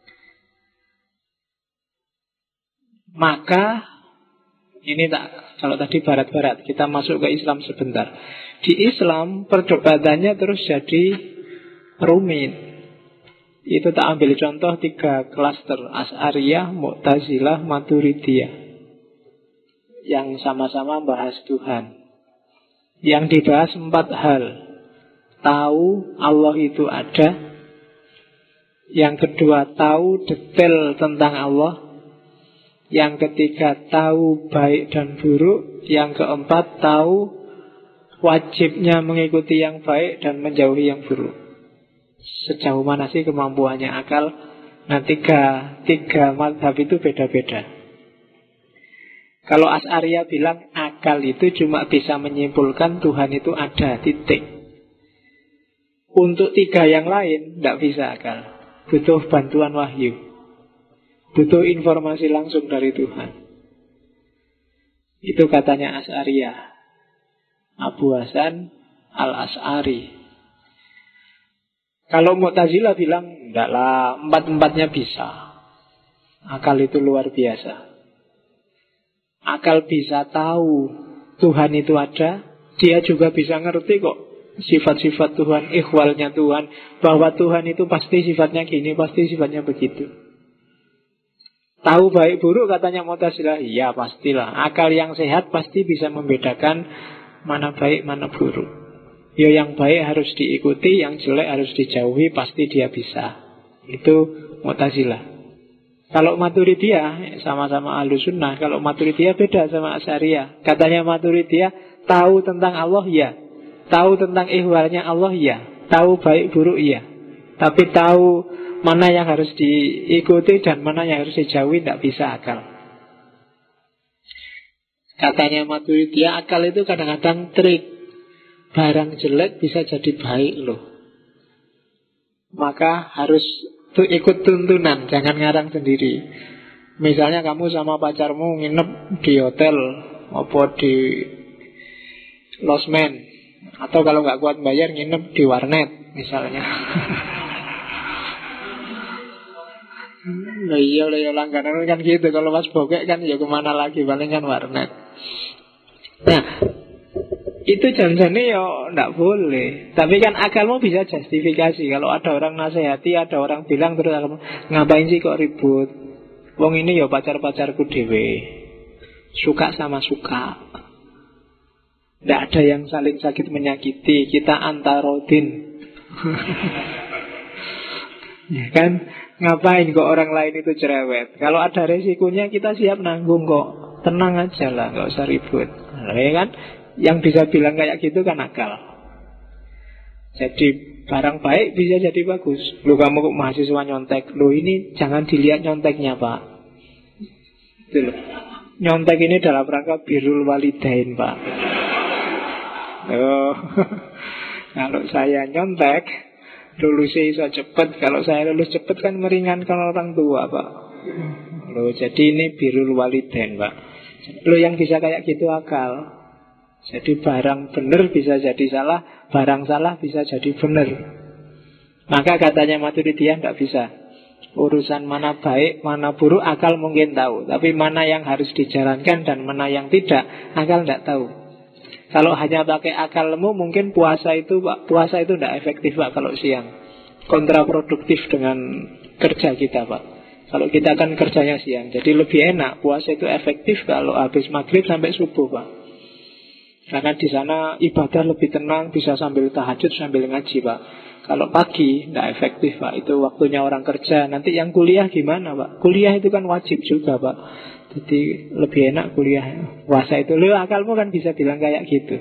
Maka ini kalau tadi barat-barat, kita masuk ke Islam sebentar. Di Islam perdebatannya terus jadi rumit. Itu tak ambil contoh 3 klaster, Asy'ariyah, Mu'tazilah, Maturidiyah, yang sama-sama bahas Tuhan. Yang dibahas 4 hal. Tahu Allah itu ada. Yang kedua, tahu detail tentang Allah. Yang ketiga, tahu baik dan buruk. Yang keempat, tahu wajibnya mengikuti yang baik dan menjauhi yang buruk. Sejauh mana sih kemampuannya akal? Nah, tiga mazhab itu beda-beda. Kalau Asy'ariyah bilang akal itu cuma bisa menyimpulkan Tuhan itu ada, titik. Untuk 3 yang lain tidak bisa akal. Butuh bantuan wahyu. Butuh informasi langsung dari Tuhan. Itu katanya Asy'ariyah, Abu Hasan Al-Asy'ari. Kalau Mu'tazilah bilang, enggak lah, 4-4-nya bisa. Akal itu luar biasa. Akal bisa tahu Tuhan itu ada. Dia juga bisa ngerti kok sifat-sifat Tuhan, ikhwalnya Tuhan, bahwa Tuhan itu pasti sifatnya gini, pasti sifatnya begitu. Tahu baik buruk katanya Mu'tazilah, iya pastilah. Akal yang sehat pasti bisa membedakan mana baik, mana buruk. Ya yang baik harus diikuti, yang jelek harus dijauhi, pasti dia bisa. Itu Mu'tazilah. Kalau Maturidiyah sama-sama Ahlussunnah. Kalau Maturidiyah beda sama Asy'ariyah. Katanya Maturidiyah, tahu tentang Allah ya, tahu tentang ihwalnya Allah ya, tahu baik buruk ya, tapi tahu mana yang harus diikuti dan mana yang harus dijauhi tidak bisa akal. Katanya Maturidiyah, akal itu kadang-kadang trik. Barang jelek bisa jadi baik loh. Maka harus ikut tuntunan, jangan ngarang sendiri. Misalnya kamu sama pacarmu nginep di hotel apa di losmen, atau kalau nggak kuat bayar nginep di warnet misalnya. Nah, iya langganan kan gitu. Kalau pas bokek kan ya kemana lagi, paling kan warnet. Nah, itu janjane ya ndak boleh. Tapi kan akalmu bisa justifikasi. Kalau ada orang nasihati, ada orang bilang terus akalmu, ngapain sih kok ribut? Wong ini ya pacar-pacarku dewe, suka sama suka. Ndak ada yang saling sakit menyakiti. Kita antarodin. Ya kan? Ngapain kok orang lain itu cerewet? Kalau ada resikonya kita siap nanggung kok. Tenang aja lah, nggak usah ribut. Nah, ya kan? Yang bisa bilang kayak gitu kan akal. Jadi barang baik bisa jadi bagus. Lu kamu kok mahasiswa nyontek, lu ini jangan dilihat nyonteknya Pak. Itu loh. Nyontek ini dalam rangka birrul walidain Pak. Oh. Kalau saya nyontek lulusnya bisa cepat. Kalau saya lulus cepat kan meringankan orang tua Pak. Loh, jadi ini birrul walidain Pak. Loh, yang bisa kayak gitu akal. Jadi barang benar bisa jadi salah, barang salah bisa jadi benar. Maka katanya Maturidiyah tidak bisa. Urusan mana baik, mana buruk akal mungkin tahu, tapi mana yang harus dijalankan dan mana yang tidak, akal tidak tahu. Kalau hanya pakai akalmu, mungkin puasa itu tidak efektif Pak kalau siang. Kontraproduktif dengan kerja kita Pak. Kalau kita kan kerjanya siang, jadi lebih enak. Puasa itu efektif kalau habis maghrib sampai subuh Pak. Karena di sana ibadah lebih tenang, bisa sambil tahajud, sambil ngaji, Pak. Kalau pagi, tidak efektif, Pak. Itu waktunya orang kerja. Nanti yang kuliah gimana, Pak? Kuliah itu kan wajib juga, Pak. Jadi lebih enak kuliah. Puasa itu, lu akalmu kan bisa bilang kayak gitu.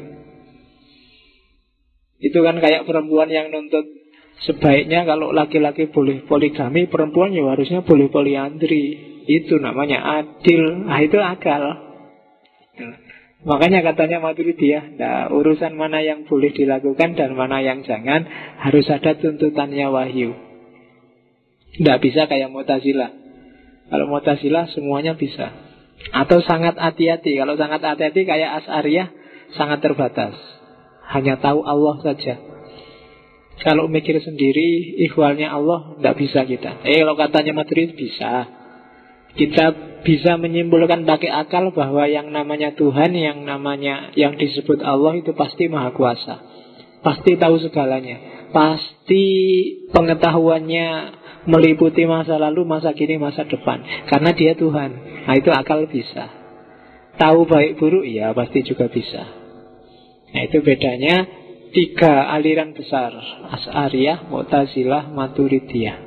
Itu kan kayak perempuan yang nuntut sebaiknya kalau laki-laki boleh poligami, perempuan ya harusnya boleh poliandri. Itu namanya adil. Nah, itu akal. Makanya katanya Maturidiyah, nah, urusan mana yang boleh dilakukan dan mana yang jangan, harus ada tuntutannya wahyu. Tidak bisa kayak Mu'tazilah. Kalau Mu'tazilah semuanya bisa. Atau sangat hati-hati. Kalau sangat hati-hati kayak Asy'ariyah, sangat terbatas. Hanya tahu Allah saja. Kalau mikir sendiri, ikhwalnya Allah, tidak bisa kita. Kalau katanya Maturidiyah bisa. Kita bisa menyimpulkan pakai akal bahwa yang namanya Tuhan, yang disebut Allah itu pasti maha kuasa. Pasti tahu segalanya. Pasti pengetahuannya meliputi masa lalu, masa kini, masa depan. Karena dia Tuhan. Nah, itu akal bisa. Tahu baik buruk, ya pasti juga bisa. Nah, itu bedanya 3 aliran besar. Asy'ariyah, Mu'tazilah, Maturidiyah.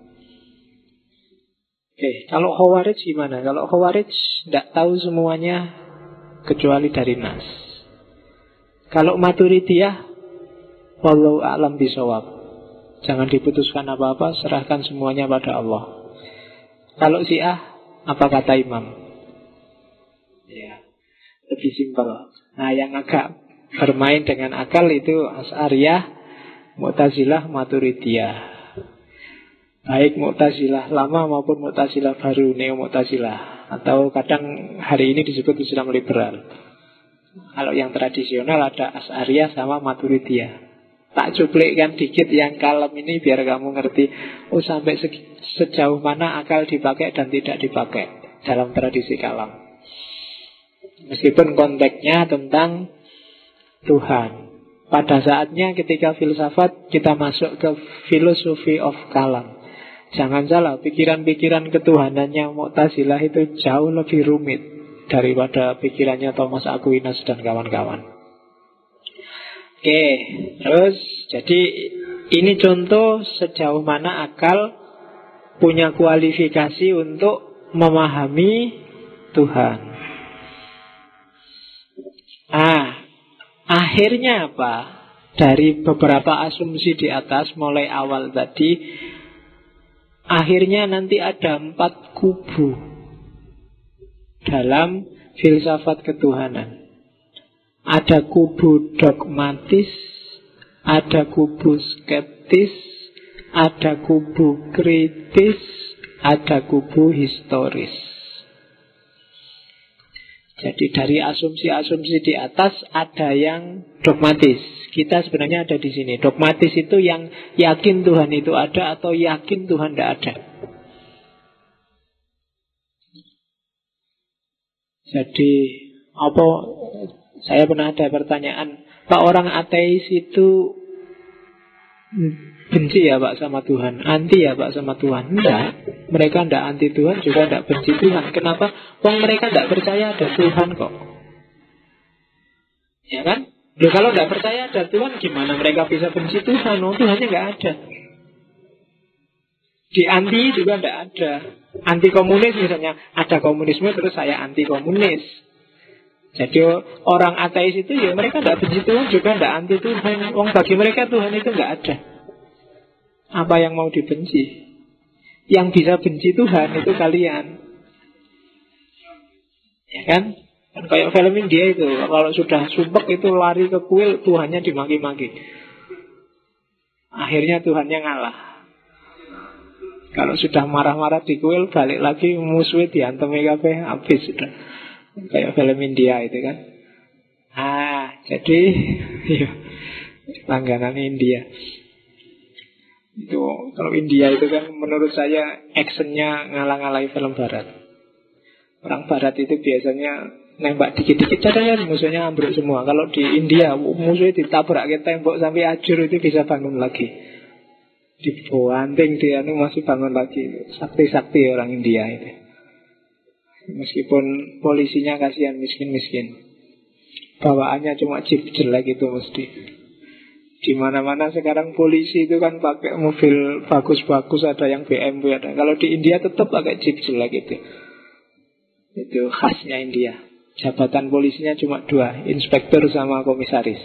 Oke, kalau Khawarij gimana? Kalau Khawarij tidak tahu semuanya kecuali dari nas. Kalau Maturidiyah, wallahu a'lam bishawab. Jangan diputuskan apa-apa, serahkan semuanya pada Allah. Kalau Syiah, apa kata imam? Ya, lebih simpel. Nah, yang agak bermain dengan akal itu Asy'ariyah, Mu'tazilah, Maturidiyah. Baik Mu'tazilah lama maupun Mu'tazilah baru, Neo Mu'tazilah. Atau kadang hari ini disebut Islam liberal. Kalau yang tradisional ada Asy'ariyah sama Maturidiyah. Tak cuplikkan dikit yang kalem ini biar kamu ngerti. Oh, sampai sejauh mana akal dipakai dan tidak dipakai dalam tradisi kalam. Meskipun konteksnya tentang Tuhan. Pada saatnya ketika filsafat kita masuk ke philosophy of kalam. Jangan salah, pikiran-pikiran ketuhanannya Mu'tazilah itu jauh lebih rumit daripada pikirannya Thomas Aquinas dan kawan-kawan. Oke, terus jadi ini contoh sejauh mana akal punya kualifikasi untuk memahami Tuhan. Akhirnya apa? Dari beberapa asumsi di atas mulai awal tadi, akhirnya nanti ada 4 kubu dalam filsafat ketuhanan. Ada kubu dogmatis, ada kubu skeptis, ada kubu kritis, ada kubu historis. Jadi dari asumsi-asumsi di atas ada yang dogmatis. Kita sebenarnya ada di sini. Dogmatis itu yang yakin Tuhan itu ada atau yakin Tuhan tidak ada. Jadi apa? Saya pernah ada pertanyaan, Pak, orang ateis itu benci ya Pak sama Tuhan, anti ya Pak sama Tuhan? Enggak, mereka tidak anti Tuhan juga tidak benci Tuhan. Kenapa? Wong mereka tidak percaya ada Tuhan kok. Ya kan? Loh, kalau tidak percaya ada Tuhan, gimana mereka bisa benci Tuhan? Oh, Tuhannya nggak ada. Di anti juga tidak ada. Anti komunis misalnya, ada komunisme terus saya anti komunis. Jadi orang ateis itu ya mereka tidak benci Tuhan juga tidak anti Tuhan. Wong bagi mereka Tuhan itu nggak ada. Apa yang mau dibenci? Yang bisa benci Tuhan itu kalian. Ya kan? Kan kayak film India itu, kalau sudah sumpek itu lari ke kuil, Tuhannya dimaki-maki. Akhirnya Tuhannya ngalah. Kalau sudah marah-marah di kuil, balik lagi musuhnya diantemi kabeh, habis sudah. Kayak film India itu kan. Jadi ya, langganan India. Itu kalau India itu kan menurut saya actionnya ngalah-ngalahi film Barat. Orang Barat itu biasanya nembak dikit-dikit cadanya musuhnya ambruk semua. Kalau di India musuhnya ditabrak ke tembok sampai ajur itu bisa bangun lagi. Dibanting dia itu masih bangun lagi. Sakti-sakti orang India itu. Meskipun polisinya kasihan miskin-miskin. Bawaannya cuma jeep jelek itu mesti. Di mana-mana sekarang polisi itu kan pakai mobil bagus-bagus, ada yang BMW ada. Kalau di India tetap pakai jeep jelek itu. Itu khasnya India. Jabatan polisinya cuma dua, inspektur sama komisaris.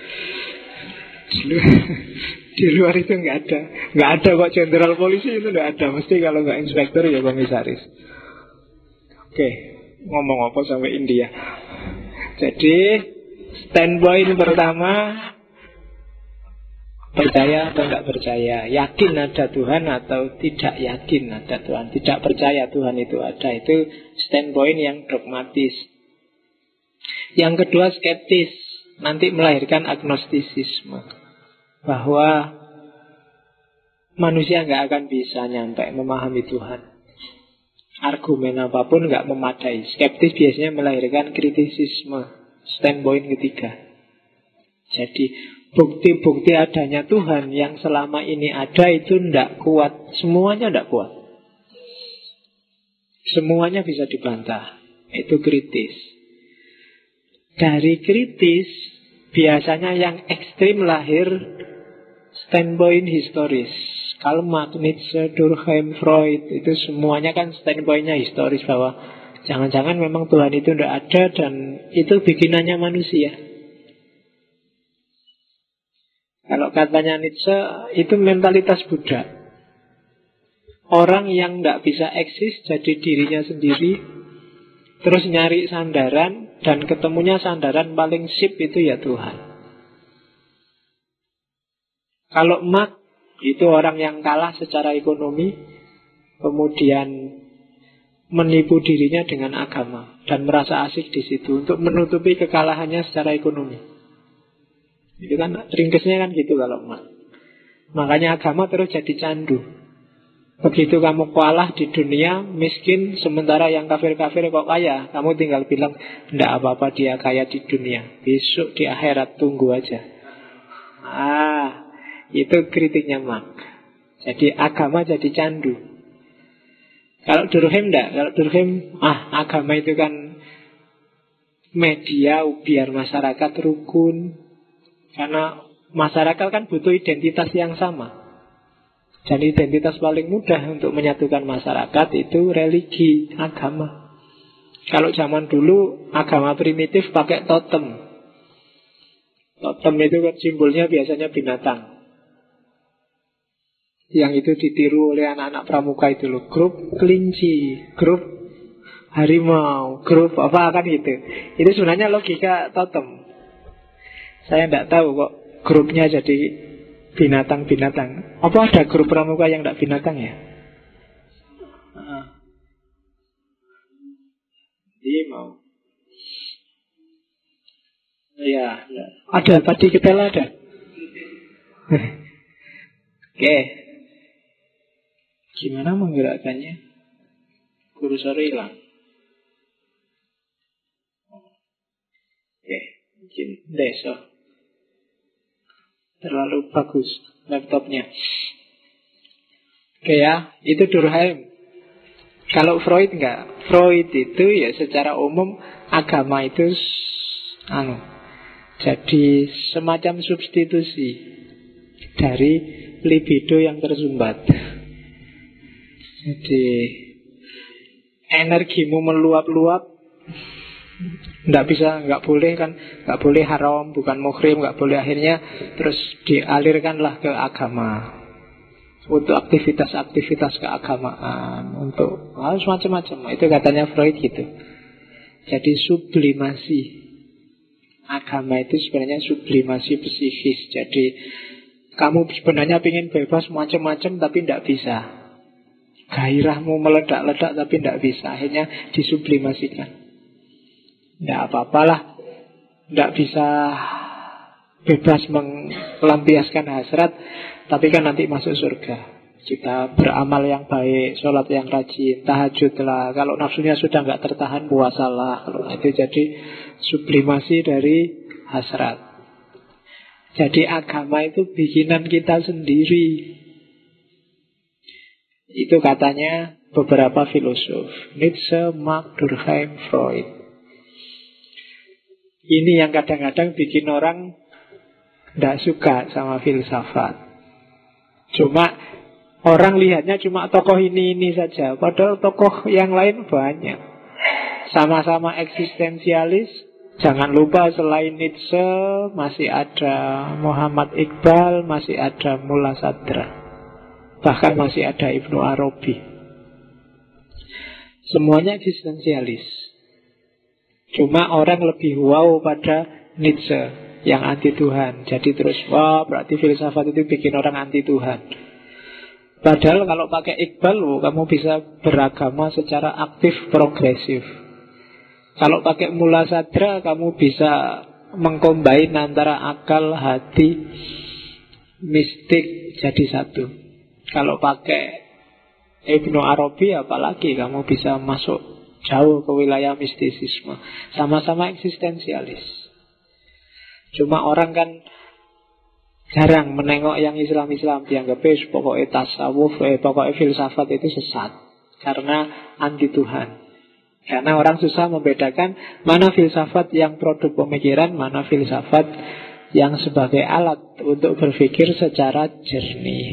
Di luar itu nggak ada kok jenderal polisi itu nggak ada. Mesti kalau nggak inspektur ya komisaris. Oke, ngomong apa sampai India. Jadi standpoint pertama, percaya atau tidak percaya, yakin ada Tuhan atau tidak yakin ada Tuhan, tidak percaya Tuhan itu ada, itu standpoint yang dogmatis. Yang kedua skeptis, nanti melahirkan agnostisisme, bahwa manusia nggak akan bisa nyampe memahami Tuhan. Argumen apapun nggak memadai. Skeptis biasanya melahirkan kritisisme, standpoint ketiga. Jadi bukti-bukti adanya Tuhan yang selama ini ada itu tidak kuat. Semuanya tidak kuat. Semuanya bisa dibantah. Itu kritis. Dari kritis biasanya yang ekstrim lahir standpoint historis. Karl Marx, Nietzsche, Durkheim, Freud, itu semuanya kan standpointnya historis, bahwa jangan-jangan memang Tuhan itu tidak ada dan itu bikinannya manusia. Kalau katanya Nietzsche, itu mentalitas Buddha. Orang yang tidak bisa eksis jadi dirinya sendiri, terus nyari sandaran, dan ketemunya sandaran paling sip itu ya Tuhan. Kalau Marx, itu orang yang kalah secara ekonomi, kemudian menipu dirinya dengan agama dan merasa asik di situ untuk menutupi kekalahannya secara ekonomi. Itu kan ringkesnya kan gitu kalau Marx. Makanya agama terus jadi candu. Begitu kamu kalah di dunia, miskin, sementara yang kafir-kafir kok kaya, kamu tinggal bilang, tidak apa-apa dia kaya di dunia, besok di akhirat tunggu aja. Itu kritiknya Marx. Jadi agama jadi candu. Kalau Durkheim enggak. Kalau Durkheim, agama itu kan media biar masyarakat rukun. Karena masyarakat kan butuh identitas yang sama. Dan identitas paling mudah untuk menyatukan masyarakat itu religi, agama. Kalau zaman dulu agama primitif pakai totem. Totem itu kan simbolnya biasanya binatang. Yang itu ditiru oleh anak-anak pramuka itu loh. Grup kelinci, grup harimau, grup apa kan gitu. Itu sebenarnya logika totem. Saya tidak tahu kok grupnya jadi binatang-binatang. Apa ada grup pramuka yang tidak binatang ya? Harimau. Ya, ada. Tadi kita ada. Oke. Gimana menggerakkannya? Kursor hilang. Oke, mungkin besok. Terlalu bagus laptopnya. Oke ya, itu Durkheim. Kalau Freud enggak. Freud itu ya secara umum agama itu jadi semacam substitusi dari libido yang tersumbat. Jadi energimu meluap-luap, nggak boleh haram, bukan muhrim, nggak boleh, akhirnya terus dialirkanlah ke agama untuk aktivitas-aktivitas keagamaan, untuk semacam-macam. Itu katanya Freud gitu. Jadi sublimasi agama itu sebenarnya sublimasi psikis. Jadi kamu sebenarnya ingin bebas macam-macam tapi tidak bisa. Gairahmu meledak-ledak tapi tidak bisa. Akhirnya disublimasikan. Tidak apa-apalah, tidak bisa bebas melampiaskan hasrat, tapi kan nanti masuk surga. Kita beramal yang baik, sholat yang rajin, tahajud lah. Kalau nafsunya sudah nggak tertahan, puasalah. Kalau itu jadi sublimasi dari hasrat. Jadi agama itu bikinan kita sendiri. Itu katanya beberapa filosof, Nietzsche, Marx, Durkheim, Freud. Ini yang kadang-kadang bikin orang tidak suka sama filsafat. Cuma orang lihatnya cuma tokoh ini saja, padahal tokoh yang lain banyak. Sama-sama eksistensialis. Jangan lupa selain Nietzsche masih ada Muhammad Iqbal, masih ada Mullah Sadra, bahkan masih ada Ibnu Arabi. Semuanya eksistensialis. Cuma orang lebih wow pada Nietzsche yang anti Tuhan. Jadi terus, wah berarti filsafat itu bikin orang anti Tuhan. Padahal kalau pakai Iqbal, kamu bisa beragama secara aktif, progresif. Kalau pakai Mullah Sadra, kamu bisa mengcombine antara akal, hati, mistik jadi satu. Kalau pakai Ibnu Arabi, apalagi kamu bisa masuk jauh ke wilayah mistisisme. Sama-sama eksistensialis. Cuma orang kan jarang menengok yang Islam-Islam. Dianggapnya pokoknya tasawuf, pokoknya filsafat itu sesat, karena anti Tuhan. Karena orang susah membedakan mana filsafat yang produk pemikiran, mana filsafat yang sebagai alat untuk berpikir secara jernih.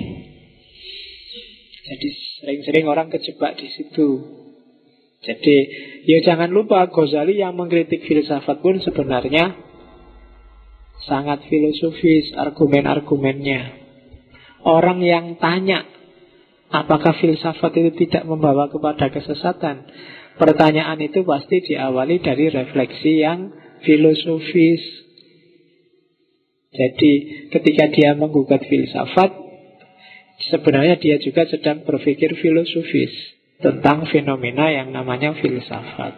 Jadi sering-sering orang kejebak di situ. Jadi ya jangan lupa Ghazali yang mengkritik filsafat pun sebenarnya sangat filosofis argumen-argumennya. Orang yang tanya apakah filsafat itu tidak membawa kepada kesesatan, pertanyaan itu pasti diawali dari refleksi yang filosofis. Jadi ketika dia menggugat filsafat, sebenarnya dia juga sedang berpikir filosofis tentang fenomena yang namanya filsafat.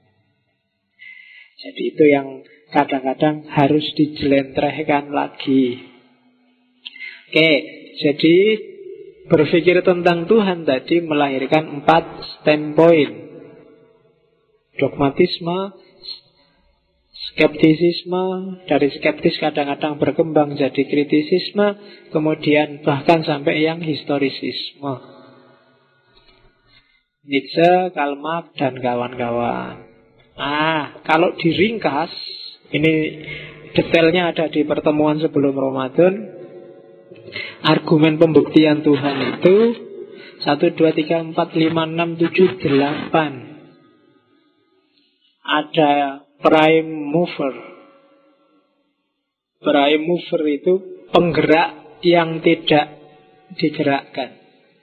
Jadi itu yang kadang-kadang harus dijelentrehkan lagi. Oke, jadi berpikir tentang Tuhan tadi melahirkan 4 standpoint. Dogmatisme, skeptisisme, dari skeptis kadang-kadang berkembang jadi kritisisme, kemudian bahkan sampai yang historisisme. Nietzsche, Karl Marx, dan kawan-kawan. Kalau diringkas, ini detailnya ada di pertemuan sebelum Ramadan. Argumen pembuktian Tuhan itu 1, 2, 3, 4, 5, 6, 7, 8. Ada prime mover. Prime mover itu penggerak yang tidak digerakkan.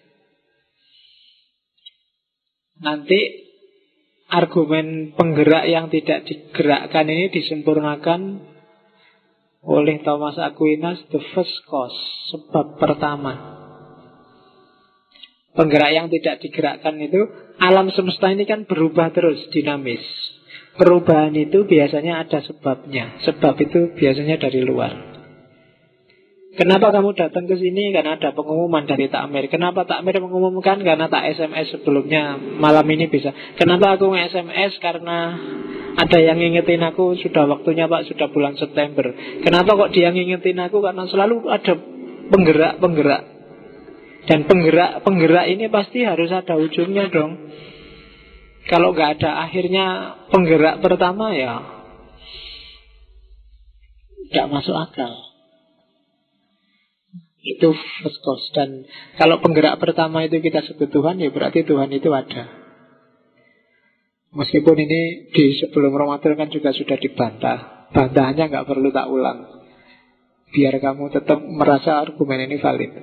Nanti argumen penggerak yang tidak digerakkan ini disempurnakan oleh Thomas Aquinas, the first cause, sebab pertama. Penggerak yang tidak digerakkan itu, alam semesta ini kan berubah terus, dinamis. Perubahan itu biasanya ada sebabnya. Sebab itu biasanya dari luar. Kenapa kamu datang ke sini? Karena ada pengumuman dari takmir. Kenapa takmir mengumumkan? Karena tak SMS sebelumnya malam ini bisa. Kenapa aku nge-SMS? Karena ada yang ngingetin aku, sudah waktunya Pak, sudah bulan September. Kenapa kok dia ngingetin aku? Karena selalu ada penggerak-penggerak. Dan penggerak ini pasti harus ada ujungnya dong. Kalau nggak ada akhirnya penggerak pertama, ya nggak masuk akal. Itu first cause. Dan kalau penggerak pertama itu kita sebut Tuhan, ya berarti Tuhan itu ada. Meskipun ini di sebelum Ramadan kan juga sudah dibantah. Bantahannya nggak perlu tak ulang, biar kamu tetap merasa argumen ini valid.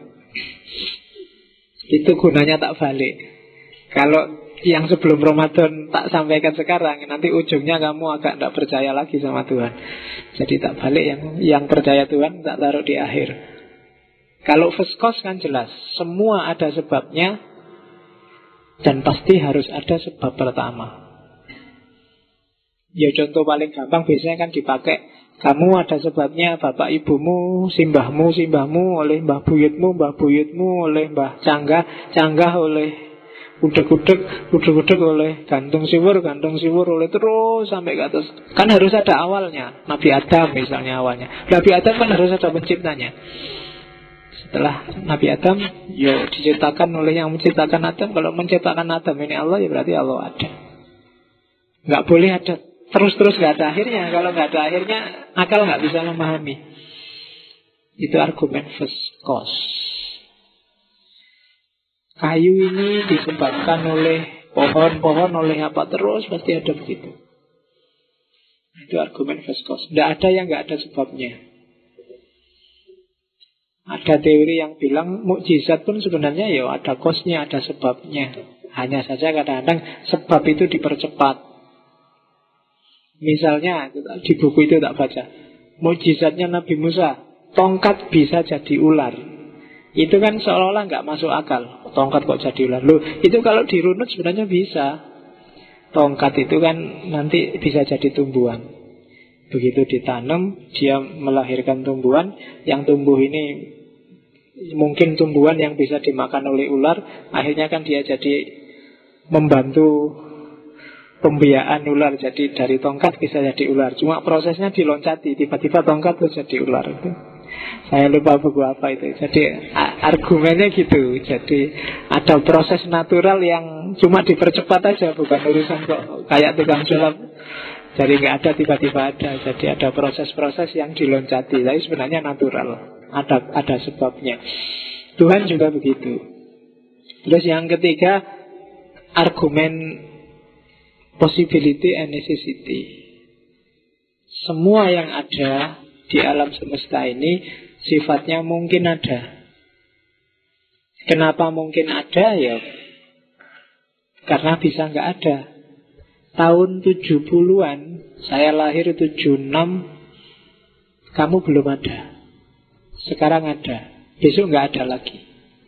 Itu gunanya tak balik. Kalau yang sebelum Ramadan tak sampaikan sekarang, nanti ujungnya kamu agak tidak percaya lagi sama Tuhan. Jadi tak balik, yang percaya Tuhan tak taruh di akhir. Kalau first cause kan jelas, semua ada sebabnya, dan pasti harus ada sebab pertama. Ya contoh paling gampang biasanya kan dipakai, kamu ada sebabnya, bapak ibumu, simbahmu oleh mbah buyutmu oleh mbah canggah oleh udek-udek oleh gantung siwur oleh terus sampai ke atas. Kan harus ada awalnya. Nabi Adam misalnya awalnya. Nabi Adam kan harus ada penciptanya. Setelah Nabi Adam, diciptakan oleh yang menciptakan Adam. Kalau menciptakan Adam ini Allah, ya berarti Allah ada. Nggak boleh ada terus-terus nggak ada akhirnya. Kalau nggak ada akhirnya, akal nggak bisa memahami. Itu argumen first cause. Kayu ini disebabkan oleh pohon-pohon, oleh apa terus, pasti ada begitu. Itu argumen first cause. Tidak ada yang nggak ada sebabnya. Ada teori yang bilang mukjizat pun sebenarnya ya ada cause-nya, ada sebabnya. Hanya saja kadang-kadang sebab itu dipercepat. Misalnya di buku itu tak baca, mukjizatnya Nabi Musa, tongkat bisa jadi ular. Itu kan seolah-olah nggak masuk akal. Tongkat kok jadi ular? Loh, itu kalau dirunut sebenarnya bisa. Tongkat itu kan nanti bisa jadi tumbuhan. Begitu ditanam, dia melahirkan tumbuhan. Yang tumbuh ini mungkin tumbuhan yang bisa dimakan oleh ular. Akhirnya kan dia jadi membantu pembiayaan ular. Jadi dari tongkat bisa jadi ular. Cuma prosesnya diloncati, tiba-tiba tongkat terus jadi ular. Itu saya lupa buku apa itu. Jadi argumennya gitu. Jadi ada proses natural yang cuma dipercepat aja, bukan urusan kok kayak tukang sulap. Jadi nggak ada tiba-tiba ada. Jadi ada proses-proses yang diloncati. Tapi sebenarnya natural. Ada sebabnya. Tuhan juga begitu. Terus yang ketiga, argumen possibility and necessity. Semua yang ada di alam semesta ini sifatnya mungkin ada. Kenapa mungkin ada? Ya karena bisa nggak ada. Tahun 70-an, saya lahir 76, kamu belum ada. Sekarang ada, besok nggak ada lagi.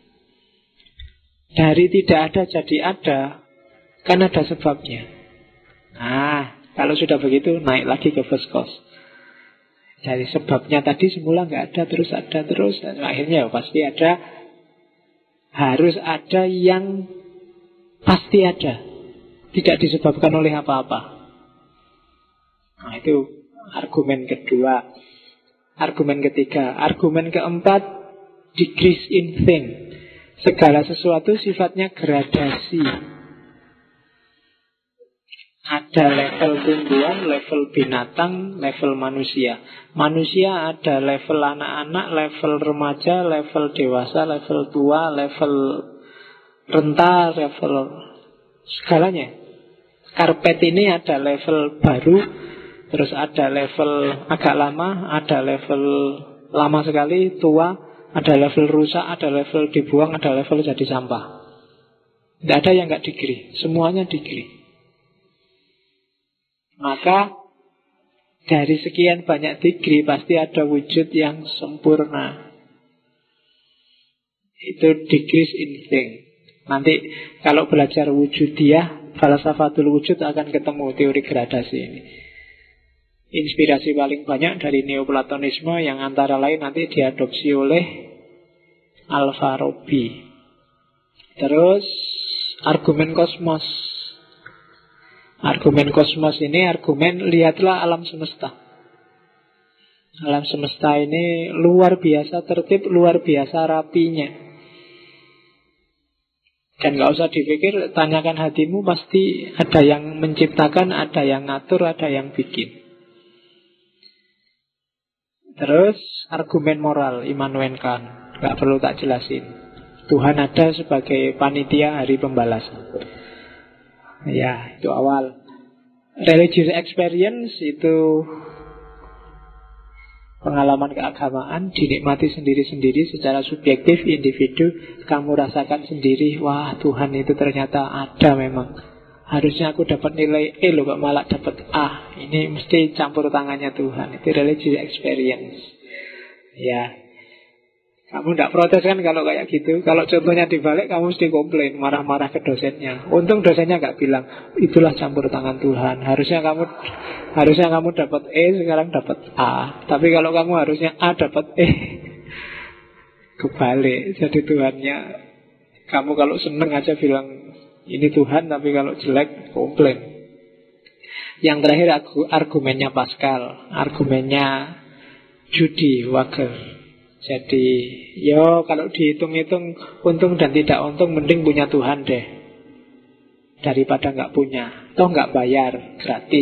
Dari tidak ada jadi ada, kan ada sebabnya. Nah, kalau sudah begitu naik lagi ke first cause. Dari sebabnya tadi semula nggak ada, terus ada terus, dan akhirnya pasti ada. Harus ada yang pasti ada, tidak disebabkan oleh apa-apa. Nah, itu argumen kedua. Argumen ketiga. Argumen keempat, decrease in thing. Segala sesuatu sifatnya gradasi. Ada level tumbuhan, level binatang, level manusia. Manusia ada level anak-anak, level remaja, level dewasa, level tua, level renta, level segalanya. Karpet ini ada level baru, terus ada level agak lama, ada level lama sekali, tua, ada level rusak, ada level dibuang, ada level jadi sampah. Tidak ada yang nggak degree, semuanya degree. Maka dari sekian banyak degree pasti ada wujud yang sempurna. Itu decrease in thing. Nanti kalau belajar wujudiyah, falsafatul wujud akan ketemu teori gradasi ini. Inspirasi paling banyak dari Neoplatonisme yang antara lain nanti diadopsi oleh Al-Farabi. Terus argumen kosmos. Argumen kosmos ini argumen lihatlah alam semesta. Alam semesta ini luar biasa tertib, luar biasa rapinya. Dan gak usah dipikir, tanyakan hatimu, pasti ada yang menciptakan, ada yang ngatur, ada yang bikin. Terus argumen moral Immanuel Kant, gak perlu tak jelasin. Tuhan ada sebagai panitia hari pembalasan. Ya, itu awal. Religious experience itu pengalaman keagamaan, dinikmati sendiri-sendiri secara subjektif, individu. Kamu rasakan sendiri, wah Tuhan itu ternyata ada memang. Harusnya aku dapat nilai E loh, kok malah dapat A. Ini mesti campur tangannya Tuhan. Itu religious experience. Ya, kamu tidak protes kan kalau kayak gitu. Kalau contohnya dibalik, kamu mesti komplain, marah-marah ke dosennya. Untung dosennya nggak bilang itulah campur tangan Tuhan. Harusnya kamu dapat E, sekarang dapat A. Tapi kalau kamu harusnya A dapat E, kebalik. Jadi Tuhannya, kamu kalau seneng aja bilang ini Tuhan, tapi kalau jelek komplain. Yang terakhir argumennya Pascal, argumennya Judy Walker. Jadi, kalau dihitung-hitung untung dan tidak untung, mending punya Tuhan deh daripada nggak punya. Toh nggak bayar, gratis.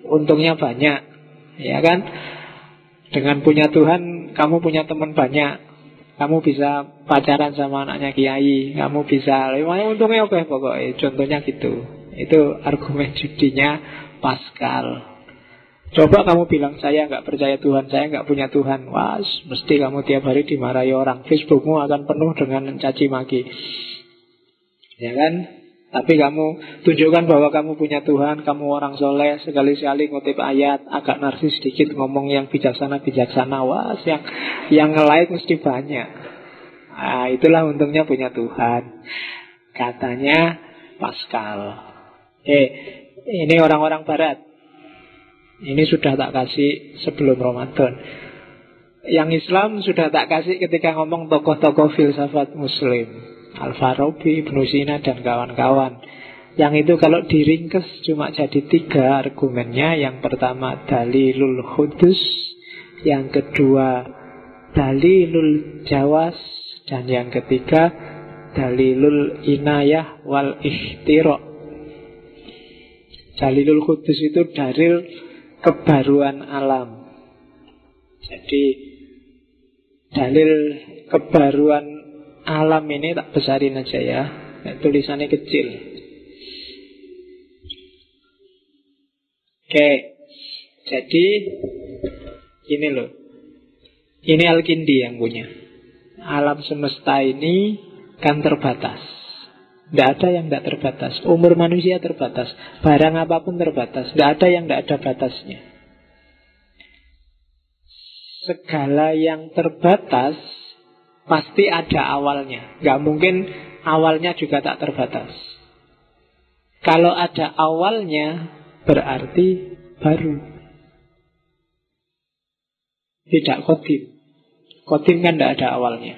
untungnya banyak, ya kan? Dengan punya Tuhan, kamu punya teman banyak, kamu bisa pacaran sama anaknya kiai, kamu bisa, untungnya oke pokoknya. Contohnya gitu. Itu argumen judinya Pascal. Coba kamu bilang saya nggak percaya Tuhan, saya nggak punya Tuhan, wah, mesti kamu tiap hari dimarahi orang. Facebookmu akan penuh dengan caci maki, ya kan? Tapi kamu tunjukkan bahwa kamu punya Tuhan, kamu orang soleh, sekali-sekali ngutip ayat, agak narsis sedikit, ngomong yang bijaksana, wah, yang nge-like mesti banyak. Nah, itulah untungnya punya Tuhan, katanya Pascal. Ini orang-orang Barat. Ini sudah tak kasih sebelum Ramadan. Yang Islam sudah tak kasih ketika ngomong tokoh-tokoh filsafat Muslim, Al-Farabi, Ibnu Sina, dan kawan-kawan. Yang itu kalau diringkes cuma jadi 3 argumennya. Yang pertama dalilul hudus, yang kedua dalilul jawas, dan yang ketiga dalilul inayah wal ihtiro. Dalilul hudus itu dalil kebaruan alam. Jadi dalil kebaruan alam ini tak besarin aja ya, tulisannya kecil. Oke, jadi ini loh, ini Al-Kindi yang punya. Alam semesta ini kan terbatas, tidak ada yang tidak terbatas. Umur manusia terbatas, barang apapun terbatas, tidak ada yang tidak ada batasnya. Segala yang terbatas pasti ada awalnya. Gak mungkin awalnya juga tak terbatas. Kalau ada awalnya berarti baru, tidak kodim. Kodim kan tidak ada awalnya.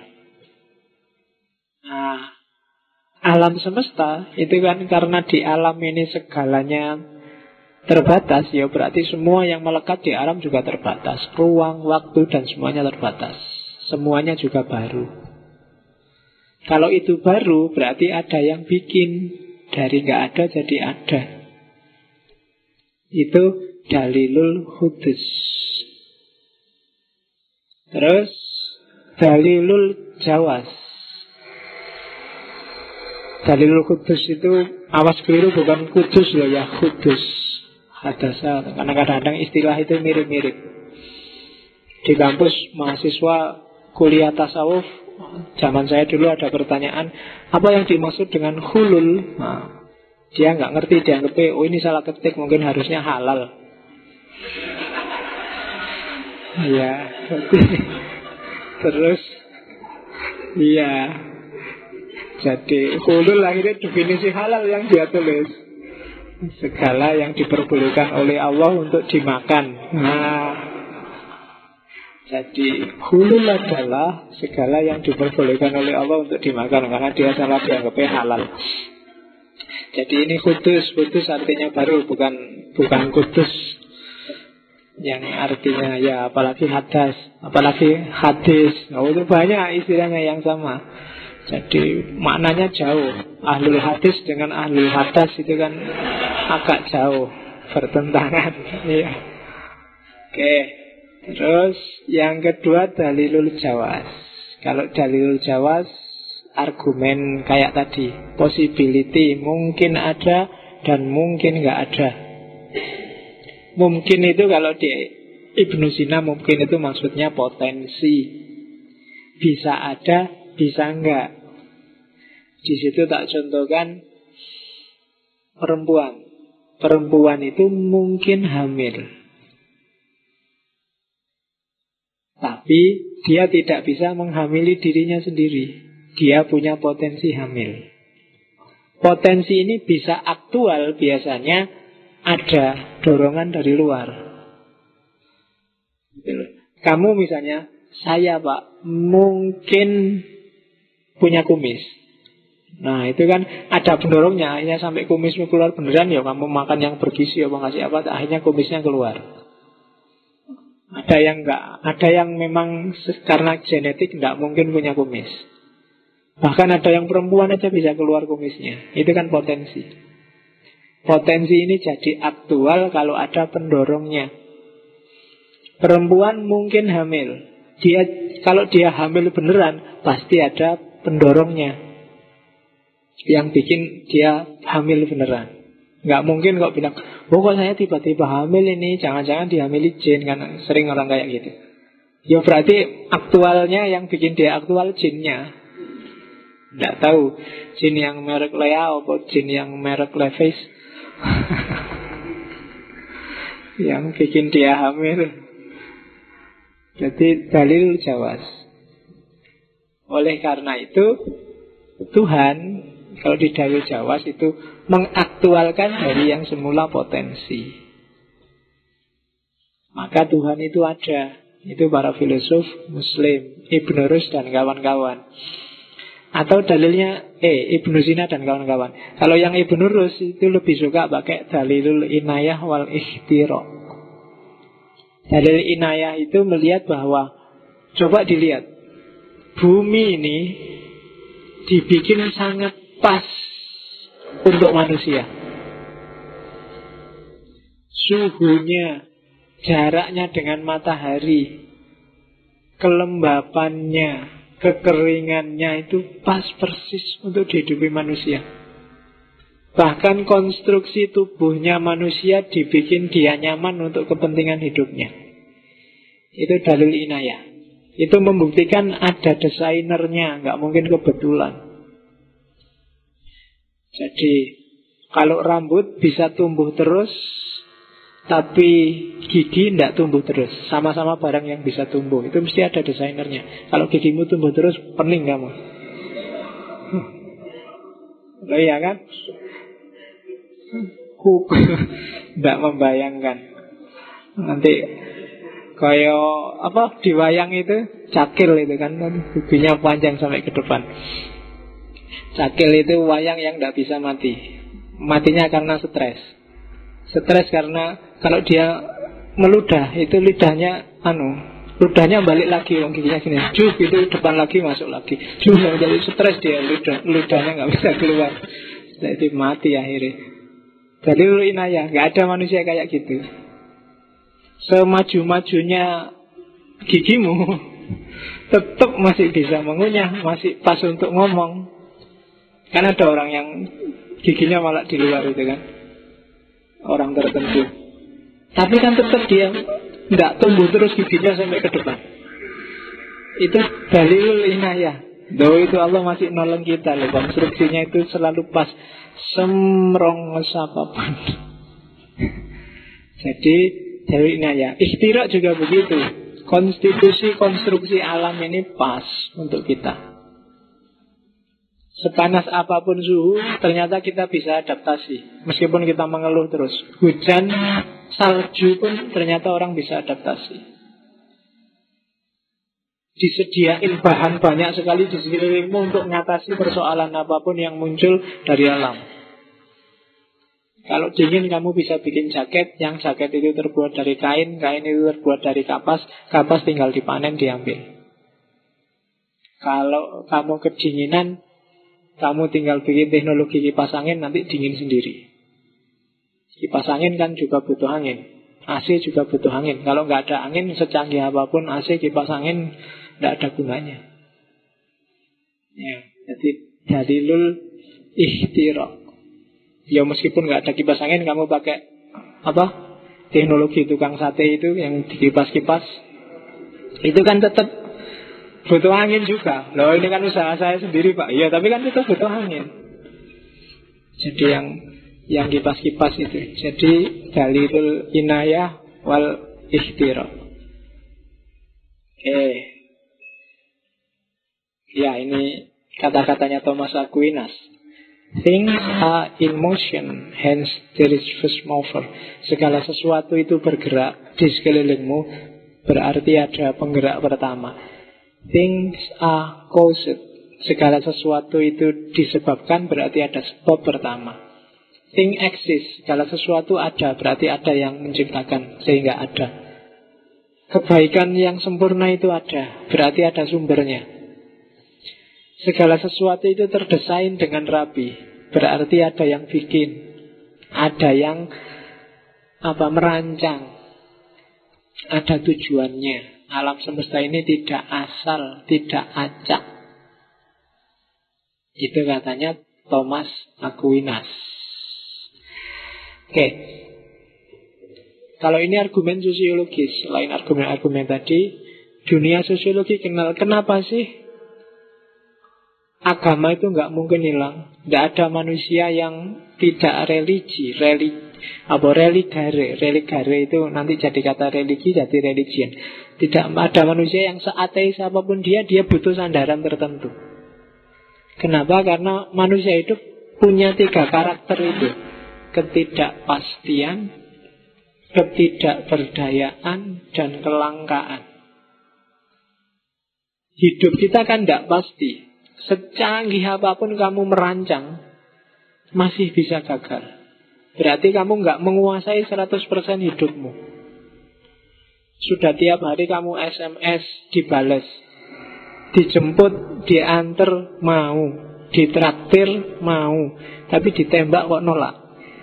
Nah, alam semesta itu kan karena di alam ini segalanya terbatas, ya berarti semua yang melekat di alam juga terbatas. Ruang, waktu, dan semuanya terbatas. Semuanya juga baru. Kalau itu baru berarti ada yang bikin. Dari nggak ada jadi ada. Itu dalilul hudus. Terus dalilul jawas. Dalilul kudus itu, awas keliru, bukan kudus loh ya, kudus. Hadasa, karena kadang-kadang istilah itu mirip-mirip. Di kampus mahasiswa kuliah tasawuf, zaman saya dulu ada pertanyaan, apa yang dimaksud dengan hulul? Nah, dia nggak ngerti, dia ngerti, oh ini salah ketik, mungkin harusnya halal. Iya, terus, iya. Jadi hulul akhirnya definisi halal yang dia tulis, segala yang diperbolehkan oleh Allah untuk dimakan. Nah, jadi hulul adalah segala yang diperbolehkan oleh Allah untuk dimakan, karena dia salah dianggapnya halal. Jadi ini kudus, kudus artinya baru, bukan kudus yang artinya ya apalagi hadas, apalagi hadis. Nah, itu banyak istilahnya yang sama. Jadi maknanya jauh. Ahlul hadis dengan ahlul hadas itu kan agak jauh, bertentangan. Iya. Oke. Terus yang kedua dalilul jawas. Kalau dalilul jawas, argumen kayak tadi, possibility, mungkin ada dan mungkin nggak ada. Mungkin itu kalau di Ibnu Sina mungkin itu maksudnya potensi. Bisa ada, bisa enggak. Di situ tak contohkan perempuan. Perempuan itu mungkin hamil, tapi dia tidak bisa menghamili dirinya sendiri. Dia punya potensi hamil. Potensi ini bisa aktual, biasanya ada dorongan dari luar. Kamu misalnya, saya Pak, mungkin punya kumis. Nah itu kan ada pendorongnya, akhirnya sampai kumismu keluar beneran, ya kamu makan yang bergizi, apa ngasih apa, akhirnya kumisnya keluar. Ada yang enggak, ada yang memang karena genetik enggak mungkin punya kumis. Bahkan ada yang perempuan aja bisa keluar kumisnya. Itu kan potensi. Potensi ini jadi aktual kalau ada pendorongnya. Perempuan mungkin hamil. Kalau dia hamil beneran, pasti ada pendorongnya yang bikin dia hamil beneran. Nggak mungkin kok bilang, oh kok saya tiba-tiba hamil ini, jangan-jangan dihamili jin. Kan sering orang kayak gitu. Ya berarti aktualnya yang bikin dia aktual jinnya. Nggak tahu jin yang merek Lea atau jin yang merek Levis yang bikin dia hamil. Jadi dalil jawaz. Oleh karena itu Tuhan kalau di dalil jawaz itu mengaktualkan dari yang semula potensi. Maka Tuhan itu ada. Itu para filosof Muslim, Ibnu Rus dan kawan-kawan. Atau dalilnya Ibnu Sina dan kawan-kawan. Kalau yang Ibnu Rus itu lebih suka pakai dalilul inayah wal ikhtira. Dalil inayah itu melihat bahwa, coba dilihat, bumi ini dibikin sangat pas untuk manusia. Suhunya, jaraknya dengan matahari, kelembapannya, kekeringannya itu pas persis untuk dihidupi manusia. Bahkan konstruksi tubuhnya manusia dibikin dia nyaman untuk kepentingan hidupnya. Itu dalil inayah. Itu membuktikan ada desainernya, nggak mungkin kebetulan. Jadi kalau rambut bisa tumbuh terus, tapi gigi tidak tumbuh terus. Sama-sama barang yang bisa tumbuh, itu mesti ada desainernya. Kalau gigimu tumbuh terus, pening kamu. Loh iya kan? Tidak membayangkan. Nanti kayak apa di wayang itu cakil itu kan, giginya panjang sampai ke depan. Cakil itu wayang yang tidak bisa mati. Matinya karena stres. Stres karena kalau dia meludah itu lidahnya ludahnya balik lagi, giginya gini, juk itu depan lagi masuk lagi, juk jadi stres dia, ludahnya nggak bisa keluar, jadi mati akhirnya. Jadi inayah, nggak ada manusia kayak gitu. Semaju-majunya gigimu tetap masih bisa mengunyah, masih pas untuk ngomong. Kan ada orang yang giginya malah di luar itu kan, orang tertentu. Tapi kan tetap dia nggak tumbuh terus giginya sampai ke depan. Itu dalil inayah. Doa itu Allah masih nolong kita loh. Konstruksinya itu selalu pas, semrong apapun. Jadi dalil inayah. Ikhtirak juga begitu. Konstitusi konstruksi alam ini pas untuk kita. Sepanas apapun suhu, ternyata kita bisa adaptasi. Meskipun kita mengeluh terus. Hujan, salju pun ternyata orang bisa adaptasi. Disediain bahan banyak sekali di sekelilingmu untuk mengatasi persoalan apapun yang muncul dari alam. Kalau dingin kamu bisa bikin jaket, yang jaket itu terbuat dari kain, kain itu terbuat dari kapas, kapas tinggal dipanen, diambil. Kalau kamu kedinginan, kamu tinggal bikin teknologi kipas angin, nanti dingin sendiri. Kipas angin kan juga butuh angin, AC juga butuh angin. Kalau nggak ada angin, secanggih apapun AC, kipas angin nggak ada gunanya. Ya, jadi dalilul ikhtirak. Ya meskipun nggak ada kipas angin, kamu pakai teknologi tukang sate itu yang dikipas-kipas, itu kan tetap butuh angin juga. Loh ini kan usaha saya sendiri Pak. Iya tapi kan itu butuh angin. Jadi yang kipas-kipas itu. Jadi dalilul inayah wal ikhtira. Ya ini kata-katanya Thomas Aquinas. Things are in motion, hence there is first mover. Segala sesuatu itu bergerak di sekelilingmu, berarti ada penggerak pertama. Things are caused. Segala sesuatu itu disebabkan, berarti ada sebab pertama. Thing exists. Segala sesuatu ada, berarti ada yang menciptakan sehingga ada. Kebaikan yang sempurna itu ada, berarti ada sumbernya. Segala sesuatu itu terdesain dengan rapi, berarti ada yang bikin. Ada yang merancang, ada tujuannya. Alam semesta ini tidak asal, tidak acak. Itu katanya Thomas Aquinas. Oke. Kalau ini argumen sosiologis, selain argumen-argumen tadi, dunia sosiologi kenal kenapa sih agama itu nggak mungkin hilang. Nggak ada manusia yang tidak religare itu nanti jadi kata religi, jadi religion. Tidak ada manusia yang seateis apapun dia butuh sandaran tertentu. Kenapa? Karena manusia itu punya 3 karakter itu: ketidakpastian, ketidakberdayaan, dan kelangkaan. Hidup kita kan tidak pasti. Secanggih apapun kamu merancang, masih bisa gagal. Berarti kamu nggak menguasai 100% hidupmu. Sudah tiap hari kamu SMS dibales, dijemput, diantar mau, ditraktir mau, tapi ditembak kok nolak.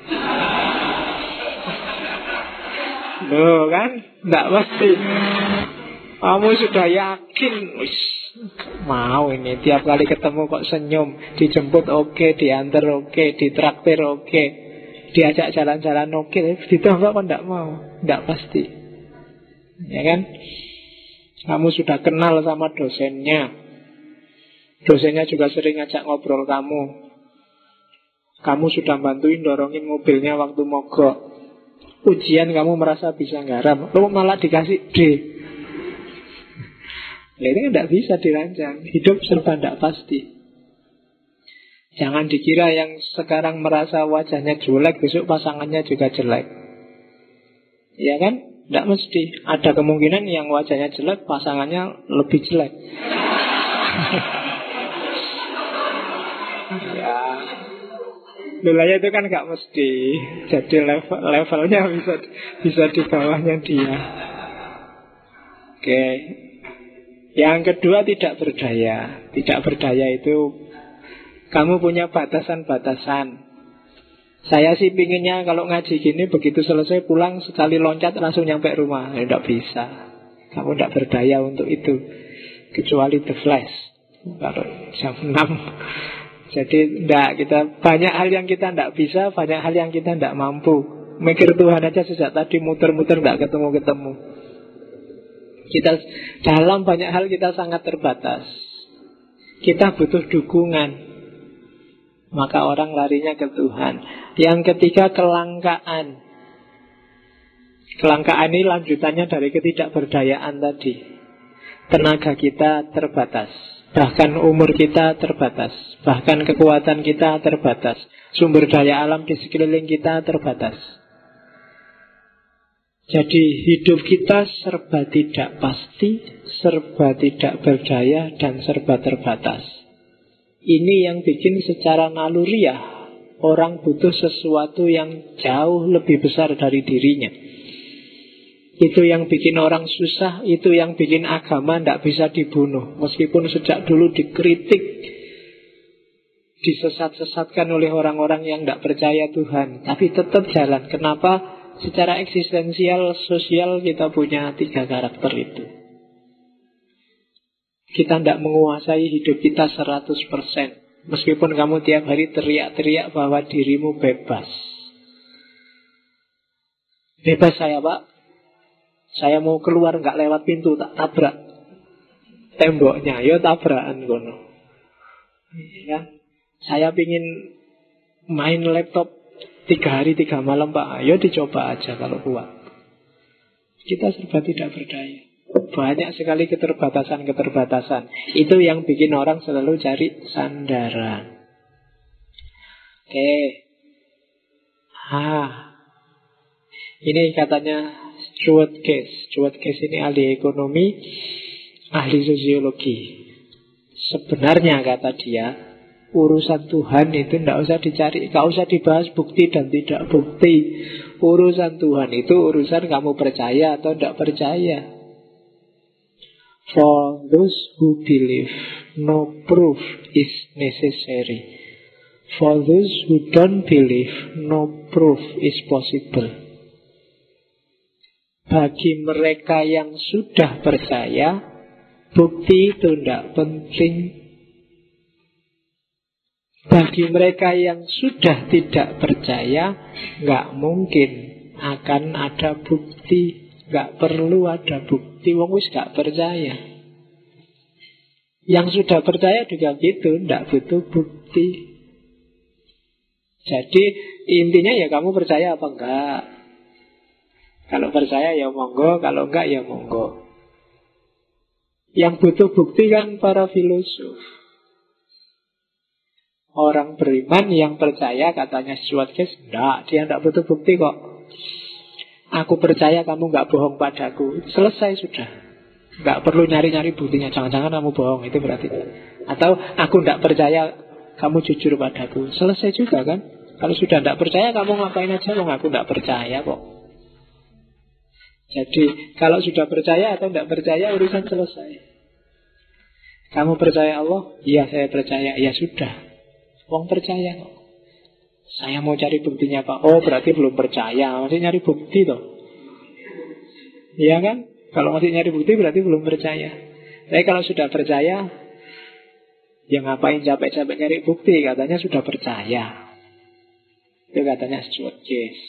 Loh kan, nggak pasti. Kamu sudah yakin, mau ini tiap kali ketemu kok senyum, dijemput oke, diantar oke, ditraktir oke, diajak jalan-jalan oke, ditembak kok nggak mau, nggak pasti. Ya kan? Kamu sudah kenal sama dosennya, dosennya juga sering ngajak ngobrol kamu. Kamu sudah bantuin dorongin mobilnya waktu mogok. Ujian kamu merasa bisa nggarap, lo malah dikasih D. Nah, ini tidak bisa dirancang. Hidup serba tidak pasti. Jangan dikira yang sekarang merasa wajahnya jelek, besok pasangannya juga jelek. Ya kan? Tidak mesti. Ada kemungkinan yang wajahnya jelek, pasangannya lebih jelek. Ya, lulanya itu kan gak mesti. Jadi levelnya bisa di bawahnya dia. Oke. Yang kedua, tidak berdaya. Tidak berdaya itu kamu punya batasan-batasan. Saya sih pinginnya kalau ngaji gini, begitu selesai pulang sekali loncat langsung nyampe rumah. Tidak bisa. Kamu tidak berdaya untuk itu, kecuali The Flash kalau jam 6. Jadi kita banyak hal yang kita tidak bisa, banyak hal yang kita tidak mampu. Mikir Tuhan aja sejak tadi muter-muter tidak ketemu-ketemu. Kita dalam banyak hal kita sangat terbatas. Kita butuh dukungan. Maka orang larinya ke Tuhan. Yang ketiga, kelangkaan. Kelangkaan ini lanjutannya dari ketidakberdayaan tadi. Tenaga kita terbatas, bahkan umur kita terbatas, bahkan kekuatan kita terbatas, sumber daya alam di sekeliling kita terbatas. Jadi hidup kita serba tidak pasti, serba tidak berdaya, dan serba terbatas. Ini yang bikin secara naluriah orang butuh sesuatu yang jauh lebih besar dari dirinya. Itu yang bikin orang susah, itu yang bikin agama tidak bisa dibunuh. Meskipun sejak dulu dikritik, disesat-sesatkan oleh orang-orang yang tidak percaya Tuhan, tapi tetap jalan. Kenapa? Secara eksistensial, sosial kita punya 3 karakter itu. Kita tidak menguasai hidup kita 100%. Meskipun kamu tiap hari teriak-teriak bahwa dirimu bebas. Bebas saya, Pak. Saya mau keluar nggak lewat pintu, tak tabrak temboknya, yo tabrakan kono. Ya. Saya pingin main laptop 3 hari 3 malam, Pak. Ayo dicoba aja kalau kuat. Kita serba tidak berdaya. Banyak sekali keterbatasan-keterbatasan. Itu yang bikin orang selalu cari sandaran. Oke. Ini katanya Stuart Case. Stuart Case ini ahli ekonomi, ahli sosiologi. Sebenarnya kata dia, urusan Tuhan itu tidak usah dicari, tidak usah dibahas bukti dan tidak bukti. Urusan Tuhan itu urusan kamu percaya atau tidak percaya. For those who believe, no proof is necessary. For those who don't believe, no proof is possible. Bagi mereka yang sudah percaya, bukti itu tidak penting. Bagi mereka yang sudah tidak percaya, nggak mungkin akan ada bukti. Nggak perlu ada bukti, wong wis nggak percaya. Yang sudah percaya juga gitu, nggak butuh bukti. Jadi intinya ya kamu percaya apa enggak. Kalau percaya ya monggo, kalau enggak ya monggo. Yang butuh bukti kan para filosof. Orang beriman yang percaya katanya Stuart Case, enggak, dia enggak butuh bukti kok. Aku percaya kamu enggak bohong padaku. Selesai sudah. Enggak perlu nyari-nyari buktinya. Jangan-jangan kamu bohong, itu berarti. Atau aku enggak percaya kamu jujur padaku. Selesai juga kan. Kalau sudah enggak percaya kamu ngapain aja. Aku enggak percaya kok. Jadi kalau sudah percaya atau enggak percaya urusan selesai. Kamu percaya Allah? Iya saya percaya. Ya sudah. Wong percaya kok. Saya mau cari buktinya Pak. Oh berarti belum percaya. Masih nyari bukti toh. Iya kan? Kalau masih nyari bukti berarti belum percaya. Tapi kalau sudah percaya, ya ngapain capek-capek nyari bukti? Katanya sudah percaya. Itu katanya Stuart Case.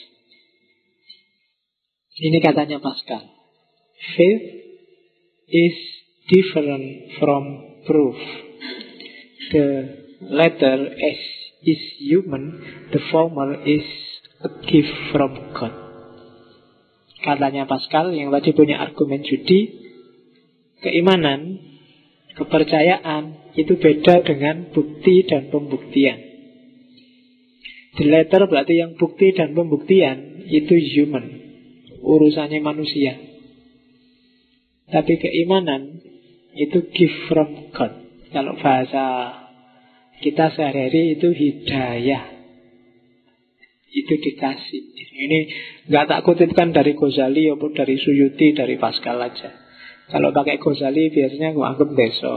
Ini katanya Pascal. Faith is different from proof. The latter is human, the former is a gift from God. Katanya Pascal yang tadi punya argumen judi, keimanan, kepercayaan itu beda dengan bukti dan pembuktian. The latter berarti yang bukti dan pembuktian itu human, urusannya manusia. Tapi keimanan itu gift from God. Kalau bahasa kita sehari-hari itu hidayah. Itu dikasih. Ini nggak tak kutipkan dari Ghazali maupun dari Suyuti, dari Pascal aja. Kalau pakai Ghazali biasanya aku anggap deso.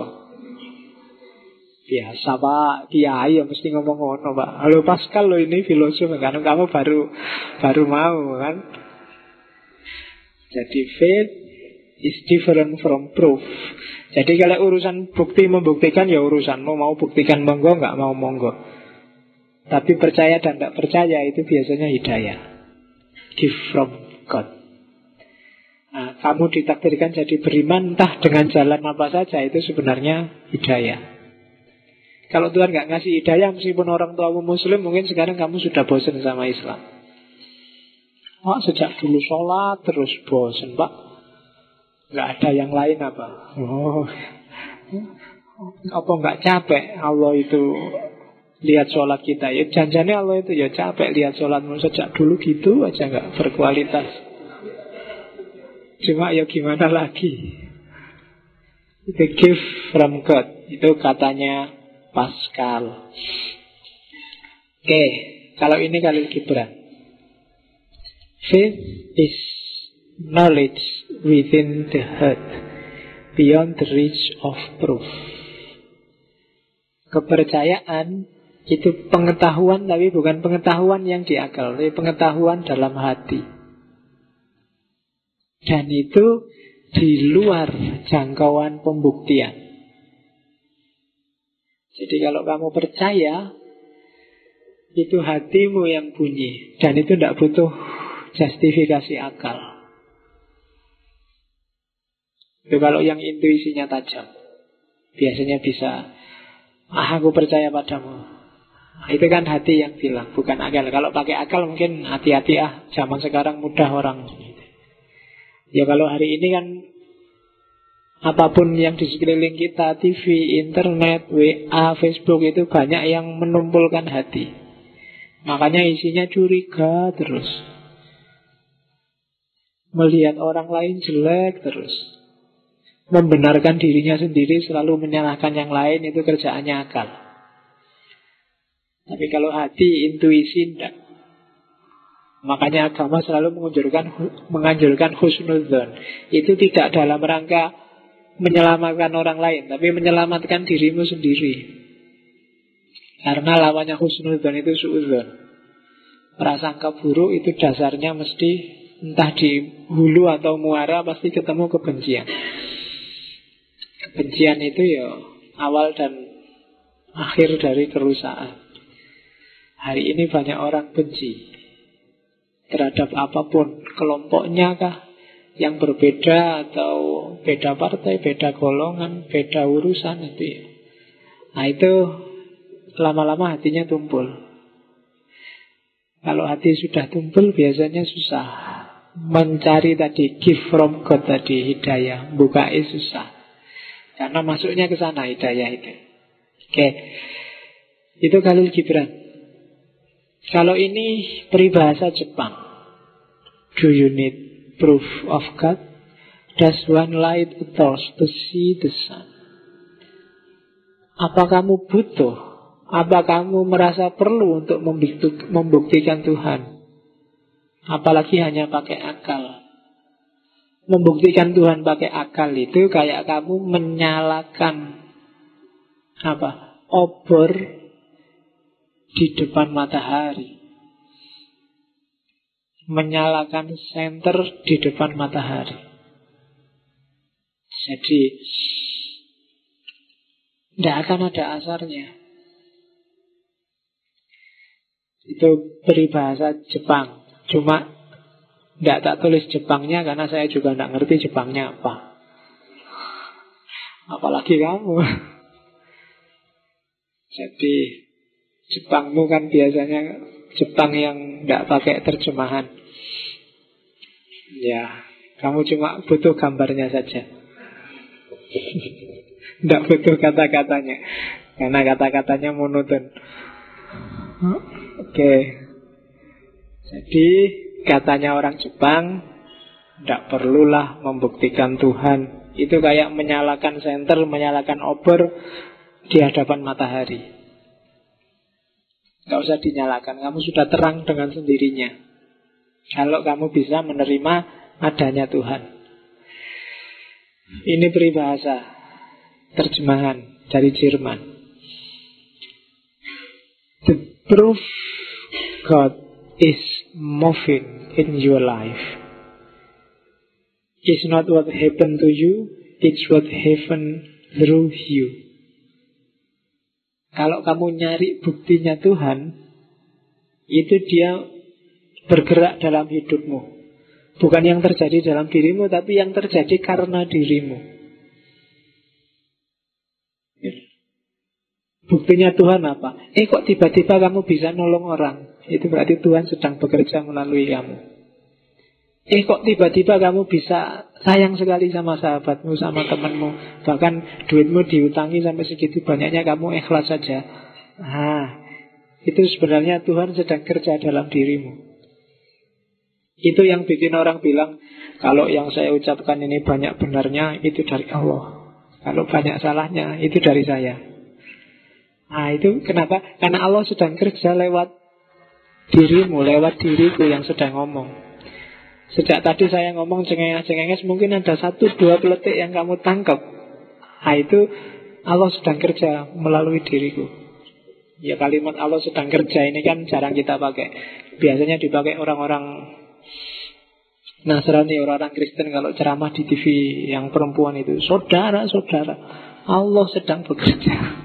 Biasa Pak, kiai ya mesti ngomong ngono Pak. Halo Pascal lo ini filosof kan, kamu baru mau kan. Jadi faith is different from proof. Jadi kalau urusan bukti membuktikan ya urusanmu, mau buktikan monggo, nggak mau monggo. Tapi percaya dan tidak percaya itu biasanya hidayah, gift from God. Nah, kamu ditakdirkan jadi beriman entah dengan jalan apa saja, itu sebenarnya hidayah. Kalau Tuhan nggak ngasih hidayah, meskipun orang tuamu muslim, mungkin sekarang kamu sudah bosan sama Islam. Oh, sejak dulu sholat terus bosan Pak. Nggak ada yang lain apa? Oh, apa nggak capek Allah itu lihat sholat kita? Ya janjane Allah itu ya capek lihat sholatmu sejak dulu gitu aja, nggak berkualitas. Cuma ya gimana lagi? Itu gift from God. Itu katanya Pascal. Oke, kalau ini Khalil Gibran. Faith is knowledge within the heart, beyond the reach of proof. Kepercayaan itu pengetahuan, tapi bukan pengetahuan yang di akal, tapi pengetahuan dalam hati. Dan itu di luar jangkauan pembuktian. Jadi kalau kamu percaya, itu hatimu yang bunyi. Dan itu tidak butuh justifikasi akal. Itu kalau yang intuisinya tajam, biasanya bisa, aku percaya padamu. Itu kan hati yang bilang, bukan akal. Kalau pakai akal mungkin hati-hati, zaman sekarang mudah orang. Ya kalau hari ini kan apapun yang di sekeliling kita, TV, internet, WA, Facebook, itu banyak yang menumpulkan hati. Makanya isinya curiga terus, melihat orang lain jelek terus, membenarkan dirinya sendiri, selalu menyalahkan yang lain. Itu kerjaannya akal. Tapi kalau hati, intuisi, tidak. Makanya agama selalu menganjurkan husnudzon. Itu tidak dalam rangka menyelamatkan orang lain, tapi menyelamatkan dirimu sendiri. Karena lawannya husnudzon itu suudzon. Prasangka buruk itu dasarnya mesti entah di hulu atau muara pasti ketemu kebencian. Kebencian itu ya awal dan akhir dari kerusakan. Hari ini banyak orang benci terhadap apapun, kelompoknya kah, yang berbeda atau beda partai, beda golongan, beda urusan itu ya. Nah itu lama-lama hatinya tumpul. Kalau hati sudah tumpul biasanya susah mencari tadi gift from God tadi, hidayah, bukai susah. Karena masuknya ke sana hidayah itu. Oke. Itu Khalil Gibran. Kalau ini peribahasa Jepang. Do you need proof of God? Does one light a torch to see the sun? Apa kamu butuh? Apa kamu merasa perlu untuk membuktikan Tuhan? Apalagi hanya pakai akal. Membuktikan Tuhan pakai akal itu kayak kamu menyalakan obor di depan matahari. Menyalakan senter di depan matahari. Jadi tidak akan ada asarnya. Itu peribahasa Jepang. Cuma tidak tak tulis Jepangnya karena saya juga tidak ngerti Jepangnya apa. Apalagi kamu. Jadi Jepangmu kan biasanya Jepang yang tidak pakai terjemahan. Ya, kamu cuma butuh gambarnya saja. Tidak butuh kata-katanya. Karena kata-katanya monoton. Oke. Jadi katanya orang Jepang, tidak perlulah membuktikan Tuhan. Itu kayak menyalakan senter, menyalakan obor di hadapan matahari. Tidak usah dinyalakan, kamu sudah terang dengan sendirinya. Kalau kamu bisa menerima adanya Tuhan. Ini peribahasa terjemahan dari Jerman. The proof God is moving in your life is not what happened to you, it's what happened through you. Kalau kamu nyari buktinya Tuhan, itu dia bergerak dalam hidupmu. Bukan yang terjadi dalam dirimu, tapi yang terjadi karena dirimu. Buktinya Tuhan apa? Kok tiba-tiba kamu bisa nolong orang? Itu berarti Tuhan sedang bekerja melalui kamu. Kok tiba-tiba kamu bisa sayang sekali sama sahabatmu, sama temanmu, bahkan duitmu diutangi sampai segitu banyaknya kamu ikhlas saja. Itu sebenarnya Tuhan sedang kerja dalam dirimu. Itu yang bikin orang bilang, kalau yang saya ucapkan ini banyak benarnya, itu dari Allah. Kalau banyak salahnya, itu dari saya. Itu kenapa? Karena Allah sedang kerja lewat dirimu, lewat diriku yang sedang ngomong. Sejak tadi saya ngomong cengenges, mungkin ada 1-2 peletik yang kamu tangkap. Itu Allah sedang kerja melalui diriku. Ya, kalimat Allah sedang kerja ini kan jarang kita pakai. Biasanya dipakai orang-orang Nasrani, orang-orang Kristen kalau ceramah di TV yang perempuan itu. Saudara-saudara, Allah sedang bekerja.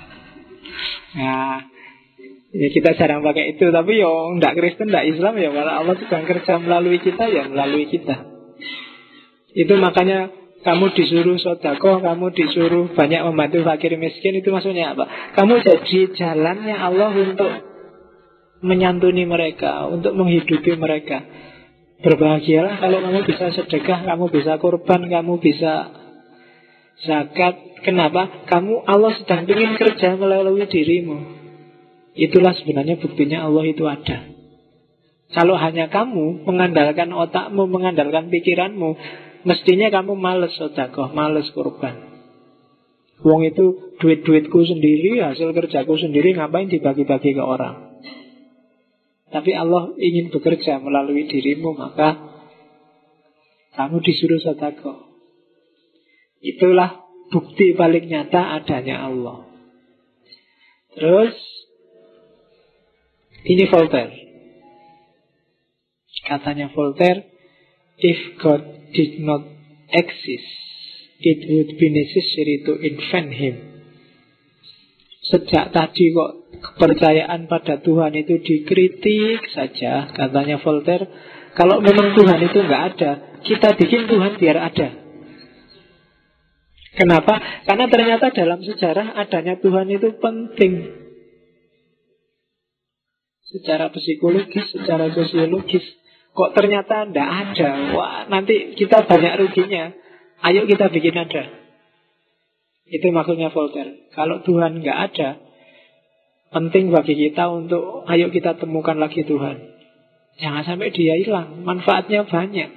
Ya kita jarang pakai itu. Tapi enggak Kristen, enggak Islam ya, kalau Allah sedang kerja melalui kita, ya melalui kita. Itu makanya kamu disuruh sedekah, kamu disuruh banyak membantu fakir miskin. Itu maksudnya apa? Kamu jadi jalannya Allah untuk menyantuni mereka, untuk menghidupi mereka. Berbahagialah kalau kamu bisa sedekah, kamu bisa kurban, kamu bisa zakat. Kenapa? Allah sedang ingin kerja melalui dirimu. Itulah sebenarnya buktinya Allah itu ada. Kalau hanya kamu mengandalkan otakmu, mengandalkan pikiranmu, mestinya kamu males sedekah, males kurban. Wong itu duit-duitku sendiri, hasil kerjaku sendiri, ngapain dibagi-bagi ke orang? Tapi Allah ingin bekerja melalui dirimu, maka kamu disuruh sedekah. Itulah bukti paling nyata adanya Allah. Terus Ini Voltaire. Katanya Voltaire, if God did not exist, it would be necessary to invent him. Sejak tadi kok kepercayaan pada Tuhan itu dikritik saja, katanya Voltaire. Kalau memang Tuhan itu nggak ada, kita bikin Tuhan biar ada. Kenapa? Karena ternyata dalam sejarah adanya Tuhan itu penting. Secara psikologis, secara sosiologis. Kok ternyata tidak ada? Wah, nanti kita banyak ruginya. Ayo kita bikin ada. Itu maksudnya Voltaire. Kalau Tuhan nggak ada, penting bagi kita untuk ayo kita temukan lagi Tuhan. Jangan sampai dia hilang. Manfaatnya banyak.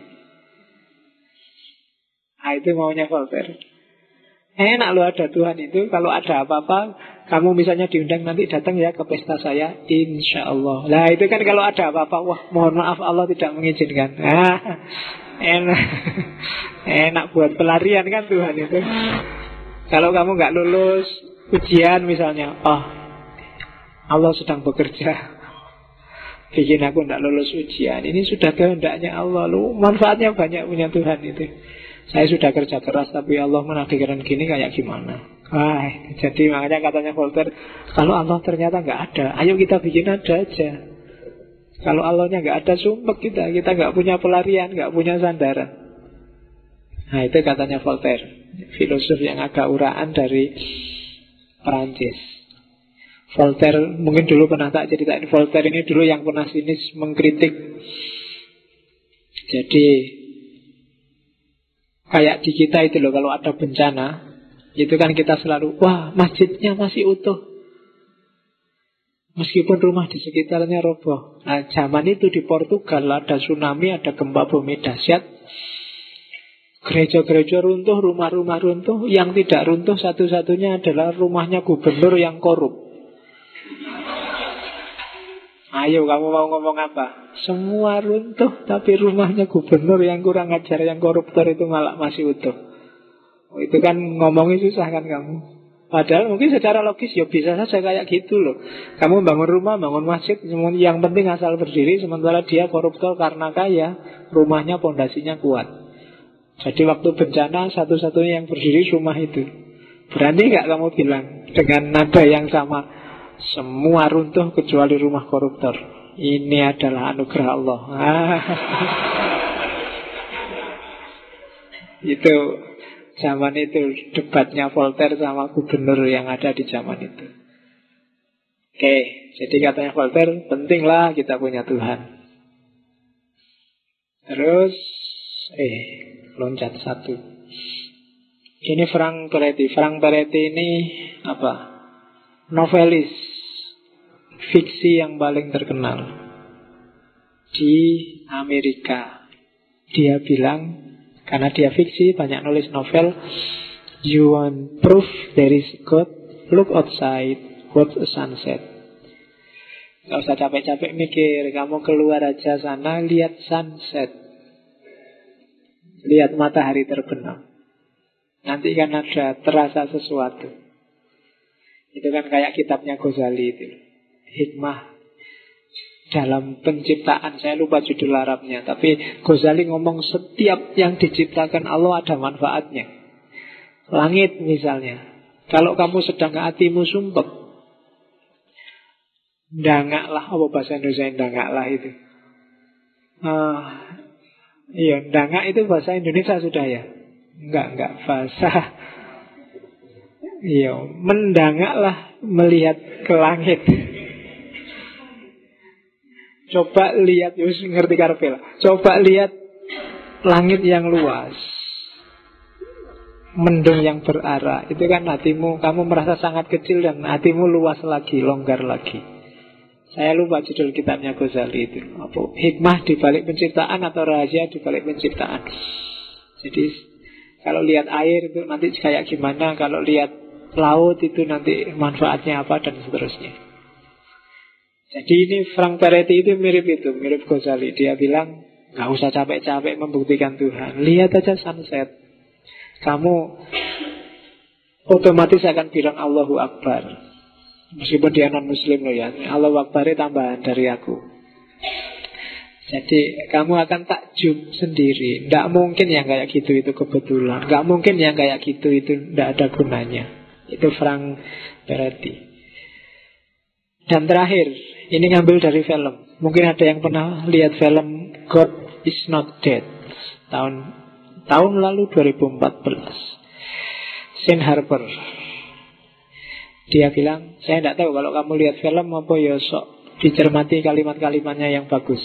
Nah, itu maunya Voltaire. Enak loh ada Tuhan itu. Kalau ada apa-apa, kamu misalnya diundang nanti datang ya ke pesta saya, insya Allah. Nah itu kan kalau ada apa-apa, wah mohon maaf Allah tidak mengizinkan. Enak. Enak buat pelarian kan Tuhan itu. Kalau kamu nggak lulus ujian misalnya, oh Allah sedang bekerja, bikin aku tidak lulus ujian. Ini sudah kehendaknya Allah. Lu manfaatnya banyak punya Tuhan itu. Saya sudah kerja keras tapi Allah menakdirkan gini, kayak gimana? Jadi makanya katanya Voltaire, kalau Allah ternyata nggak ada, ayo kita bikin ada aja. Kalau Allahnya nggak ada, sumpek kita nggak punya pelarian, nggak punya sandaran. Nah itu katanya Voltaire, filosof yang agak uraan dari Perancis. Voltaire mungkin dulu pernah tak ceritain, Voltaire ini dulu yang pernah sinis mengkritik. Jadi kayak di kita itu loh, kalau ada bencana itu kan kita selalu, wah masjidnya masih utuh meskipun rumah di sekitarnya roboh. Nah zaman itu di Portugal ada tsunami, ada gempa bumi dahsyat, gereja-gereja runtuh, rumah-rumah runtuh. Yang tidak runtuh satu-satunya adalah rumahnya gubernur yang korup. Ayo kamu mau ngomong apa? Semua runtuh, tapi rumahnya gubernur yang kurang ajar, yang koruptor itu malah masih utuh. Itu kan ngomongnya susah kan kamu. Padahal mungkin secara logis ya bisa saja kayak gitu loh. Kamu bangun rumah, bangun masjid, yang penting asal berdiri. Sementara dia koruptor karena kaya, rumahnya pondasinya kuat. Jadi waktu bencana satu-satunya yang berdiri rumah itu. Berani gak kamu bilang dengan nada yang sama, semua runtuh kecuali rumah koruptor, ini adalah anugerah Allah. Itu zaman itu debatnya Voltaire sama gubernur yang ada di zaman itu. Oke, jadi katanya Voltaire, pentinglah kita punya Tuhan. Terus loncat satu. Ini Frank Peretti. Frank Peretti ini apa? Novelis fiksi yang paling terkenal di Amerika. Dia bilang, karena dia fiksi, banyak nulis novel, you want proof there is God, look outside, watch a sunset. Gak usah capek-capek mikir, kamu keluar aja sana, lihat sunset, lihat matahari terbenam. Nanti kan ada terasa sesuatu. Itu kan kayak kitabnya Ghazali itu, hikmah dalam penciptaan. Saya lupa judul Arabnya, tapi Ghazali ngomong setiap yang diciptakan Allah ada manfaatnya. Langit misalnya, kalau kamu sedang hatimu sumpek, ndangaklah, apa bahasa Indonesia ndangaklah itu? Iya, ndangak itu bahasa Indonesia sudah ya? Enggak bahasa. Iya, mendangaklah melihat ke langit. Coba lihat, ngerti karpel. Coba lihat langit yang luas, mendung yang berarah. Itu kan hatimu, kamu merasa sangat kecil dan hatimu luas lagi, longgar lagi. Saya lupa judul kitabnya Ghazali itu. Apa? Hikmah di balik penciptaan atau rahasia di balik penciptaan. Jadi kalau lihat air itu nanti kayak gimana, kalau lihat laut itu nanti manfaatnya apa, dan seterusnya. Jadi ini Frank Peretti itu mirip Ghazali. Dia bilang gak usah capek-capek membuktikan Tuhan, lihat aja sunset, kamu otomatis akan bilang Allahu Akbar. Meskipun dia non-muslim loh ya. Allah Akbar tambahan dari aku. Jadi kamu akan takjub sendiri. Tidak mungkin yang kayak gitu itu kebetulan. Tidak mungkin yang kayak gitu itu tidak ada gunanya. Itu Frank Peretti. Dan terakhir, ini ngambil dari film. Mungkin ada yang pernah lihat film God is Not Dead tahun lalu 2014. Shane Harper. Dia bilang, saya tidak tahu kalau kamu lihat film apa ya sok dicermati kalimat-kalimatnya yang bagus.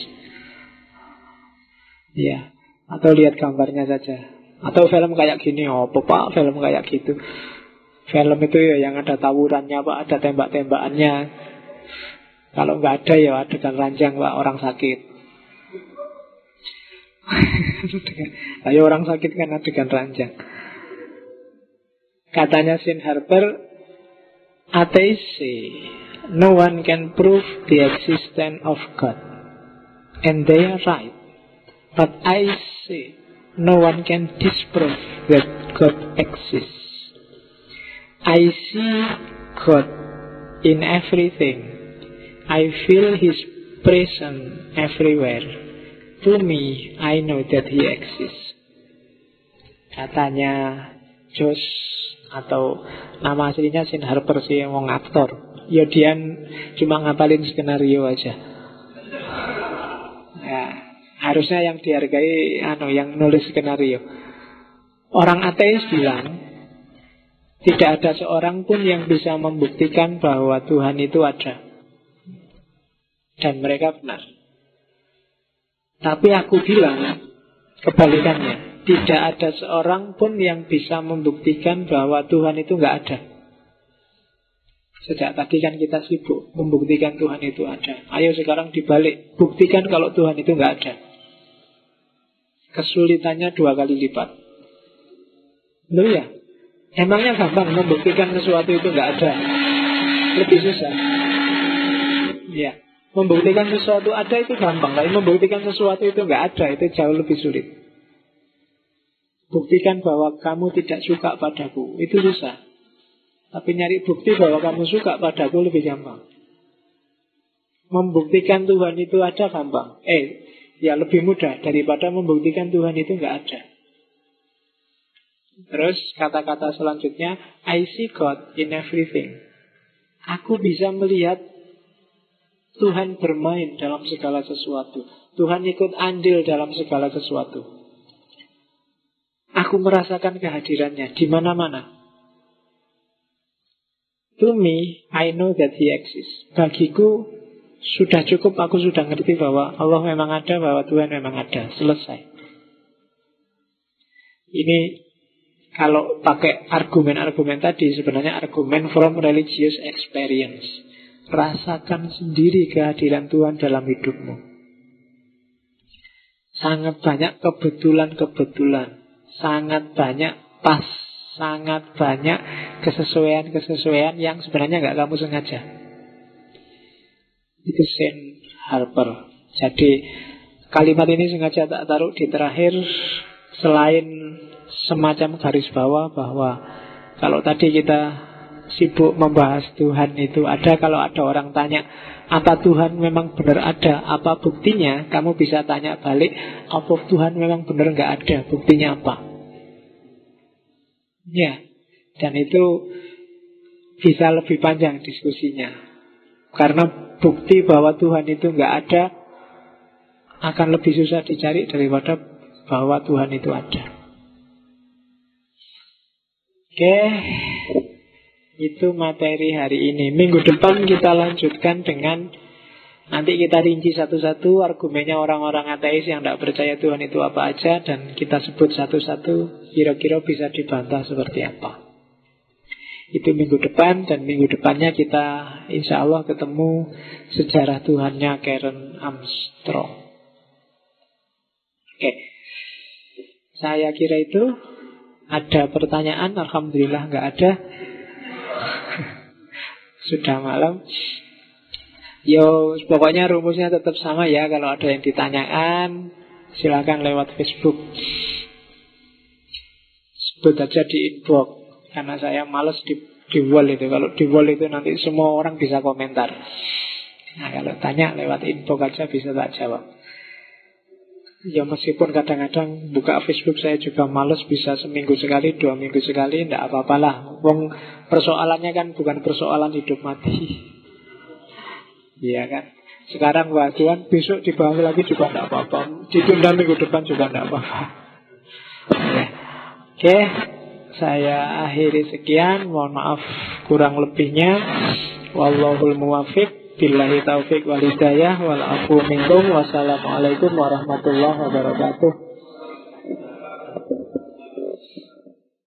Ya, atau lihat gambarnya saja. Atau film kayak gini, oh pak, film kayak gitu. Film itu ya yang ada tawurannya pak, ada tembak-tembakannya. Kalau nggak ada ya adegan ranjang pak, orang sakit. Ayo orang sakit kan adegan ranjang. Katanya Shane Harper, atheist say, no one can prove the existence of God. And they are right. But I say, no one can disprove that God exists. I see God in everything. I feel His presence everywhere. To me, I know that He exists. Katanya Josh, atau nama aslinya Shane Harper sih, yang mau ngaktor. Ya dia cuma ngapalin skenario aja. Ya, harusnya yang dihargai yang nulis skenario. Orang ateis bilang tidak ada seorang pun yang bisa membuktikan bahwa Tuhan itu ada. Dan mereka benar. Tapi aku bilang kebalikannya. Tidak ada seorang pun yang bisa membuktikan bahwa Tuhan itu nggak ada. Sejak tadi kan kita sibuk membuktikan Tuhan itu ada. Ayo sekarang dibalik, buktikan kalau Tuhan itu nggak ada. Kesulitannya 2 kali lipat. Loh ya, emangnya gampang membuktikan sesuatu itu nggak ada? Lebih susah. Ya, membuktikan sesuatu ada itu gampang, tapi membuktikan sesuatu itu nggak ada itu jauh lebih sulit. Buktikan bahwa kamu tidak suka padaku, itu susah. Tapi nyari bukti bahwa kamu suka padaku lebih gampang. Membuktikan Tuhan itu ada gampang. Ya lebih mudah daripada membuktikan Tuhan itu nggak ada. Terus kata-kata selanjutnya, I see God in everything. Aku bisa melihat Tuhan bermain dalam segala sesuatu. Tuhan ikut andil dalam segala sesuatu. Aku merasakan kehadirannya di mana-mana. To me, I know that He exists. Bagiku sudah cukup, aku sudah ngerti bahwa Allah memang ada, bahwa Tuhan memang ada. Selesai. Ini kalau pakai argumen-argumen tadi, sebenarnya argumen from religious experience. Rasakan sendiri kehadiran Tuhan dalam hidupmu. Sangat banyak kebetulan-kebetulan. Sangat banyak pas, sangat banyak kesesuaian-kesesuaian yang sebenarnya nggak kamu sengaja. Itu Shane Harper. Jadi kalimat ini sengaja tak taruh di terakhir, selain semacam garis bawah bahwa kalau tadi kita sibuk membahas Tuhan itu ada, kalau ada orang tanya apa Tuhan memang benar ada, apa buktinya, kamu bisa tanya balik, apa Tuhan memang benar nggak ada, buktinya apa? Ya, dan itu bisa lebih panjang diskusinya, karena bukti bahwa Tuhan itu nggak ada akan lebih susah dicari daripada bahwa Tuhan itu ada. Oke, itu materi hari ini. Minggu depan kita lanjutkan dengan, nanti kita rinci satu-satu argumennya orang-orang ateis yang tidak percaya Tuhan itu apa aja, dan kita sebut satu-satu, kira-kira bisa dibantah seperti apa. Itu minggu depan, dan minggu depannya kita insya Allah ketemu sejarah Tuhannya Karen Armstrong. Oke, saya kira itu. Ada pertanyaan? Alhamdulillah nggak ada. Sudah malam. Yo, pokoknya rumusnya tetap sama ya. Kalau ada yang ditanyakan, silakan lewat Facebook. Sebut aja di inbox, karena saya males di wall itu. Kalau di wall itu nanti semua orang bisa komentar. Nah, kalau tanya lewat inbox aja bisa tak jawab. Ya meskipun kadang-kadang buka Facebook saya juga males, bisa seminggu sekali, 2 minggu sekali, tidak apa-apalah. Wong persoalannya kan bukan persoalan hidup mati. Iya kan. Sekarang waduan, besok dibahas lagi juga tidak apa-apa. Ditunda minggu depan juga tidak apa-apa. Ya. Oke, saya akhiri sekian. Mohon maaf kurang lebihnya. Wallahul muwaffiq. Billahi taufiq wal hidayah wal afu minkum. Wassalamualaikum warahmatullahi wabarakatuh.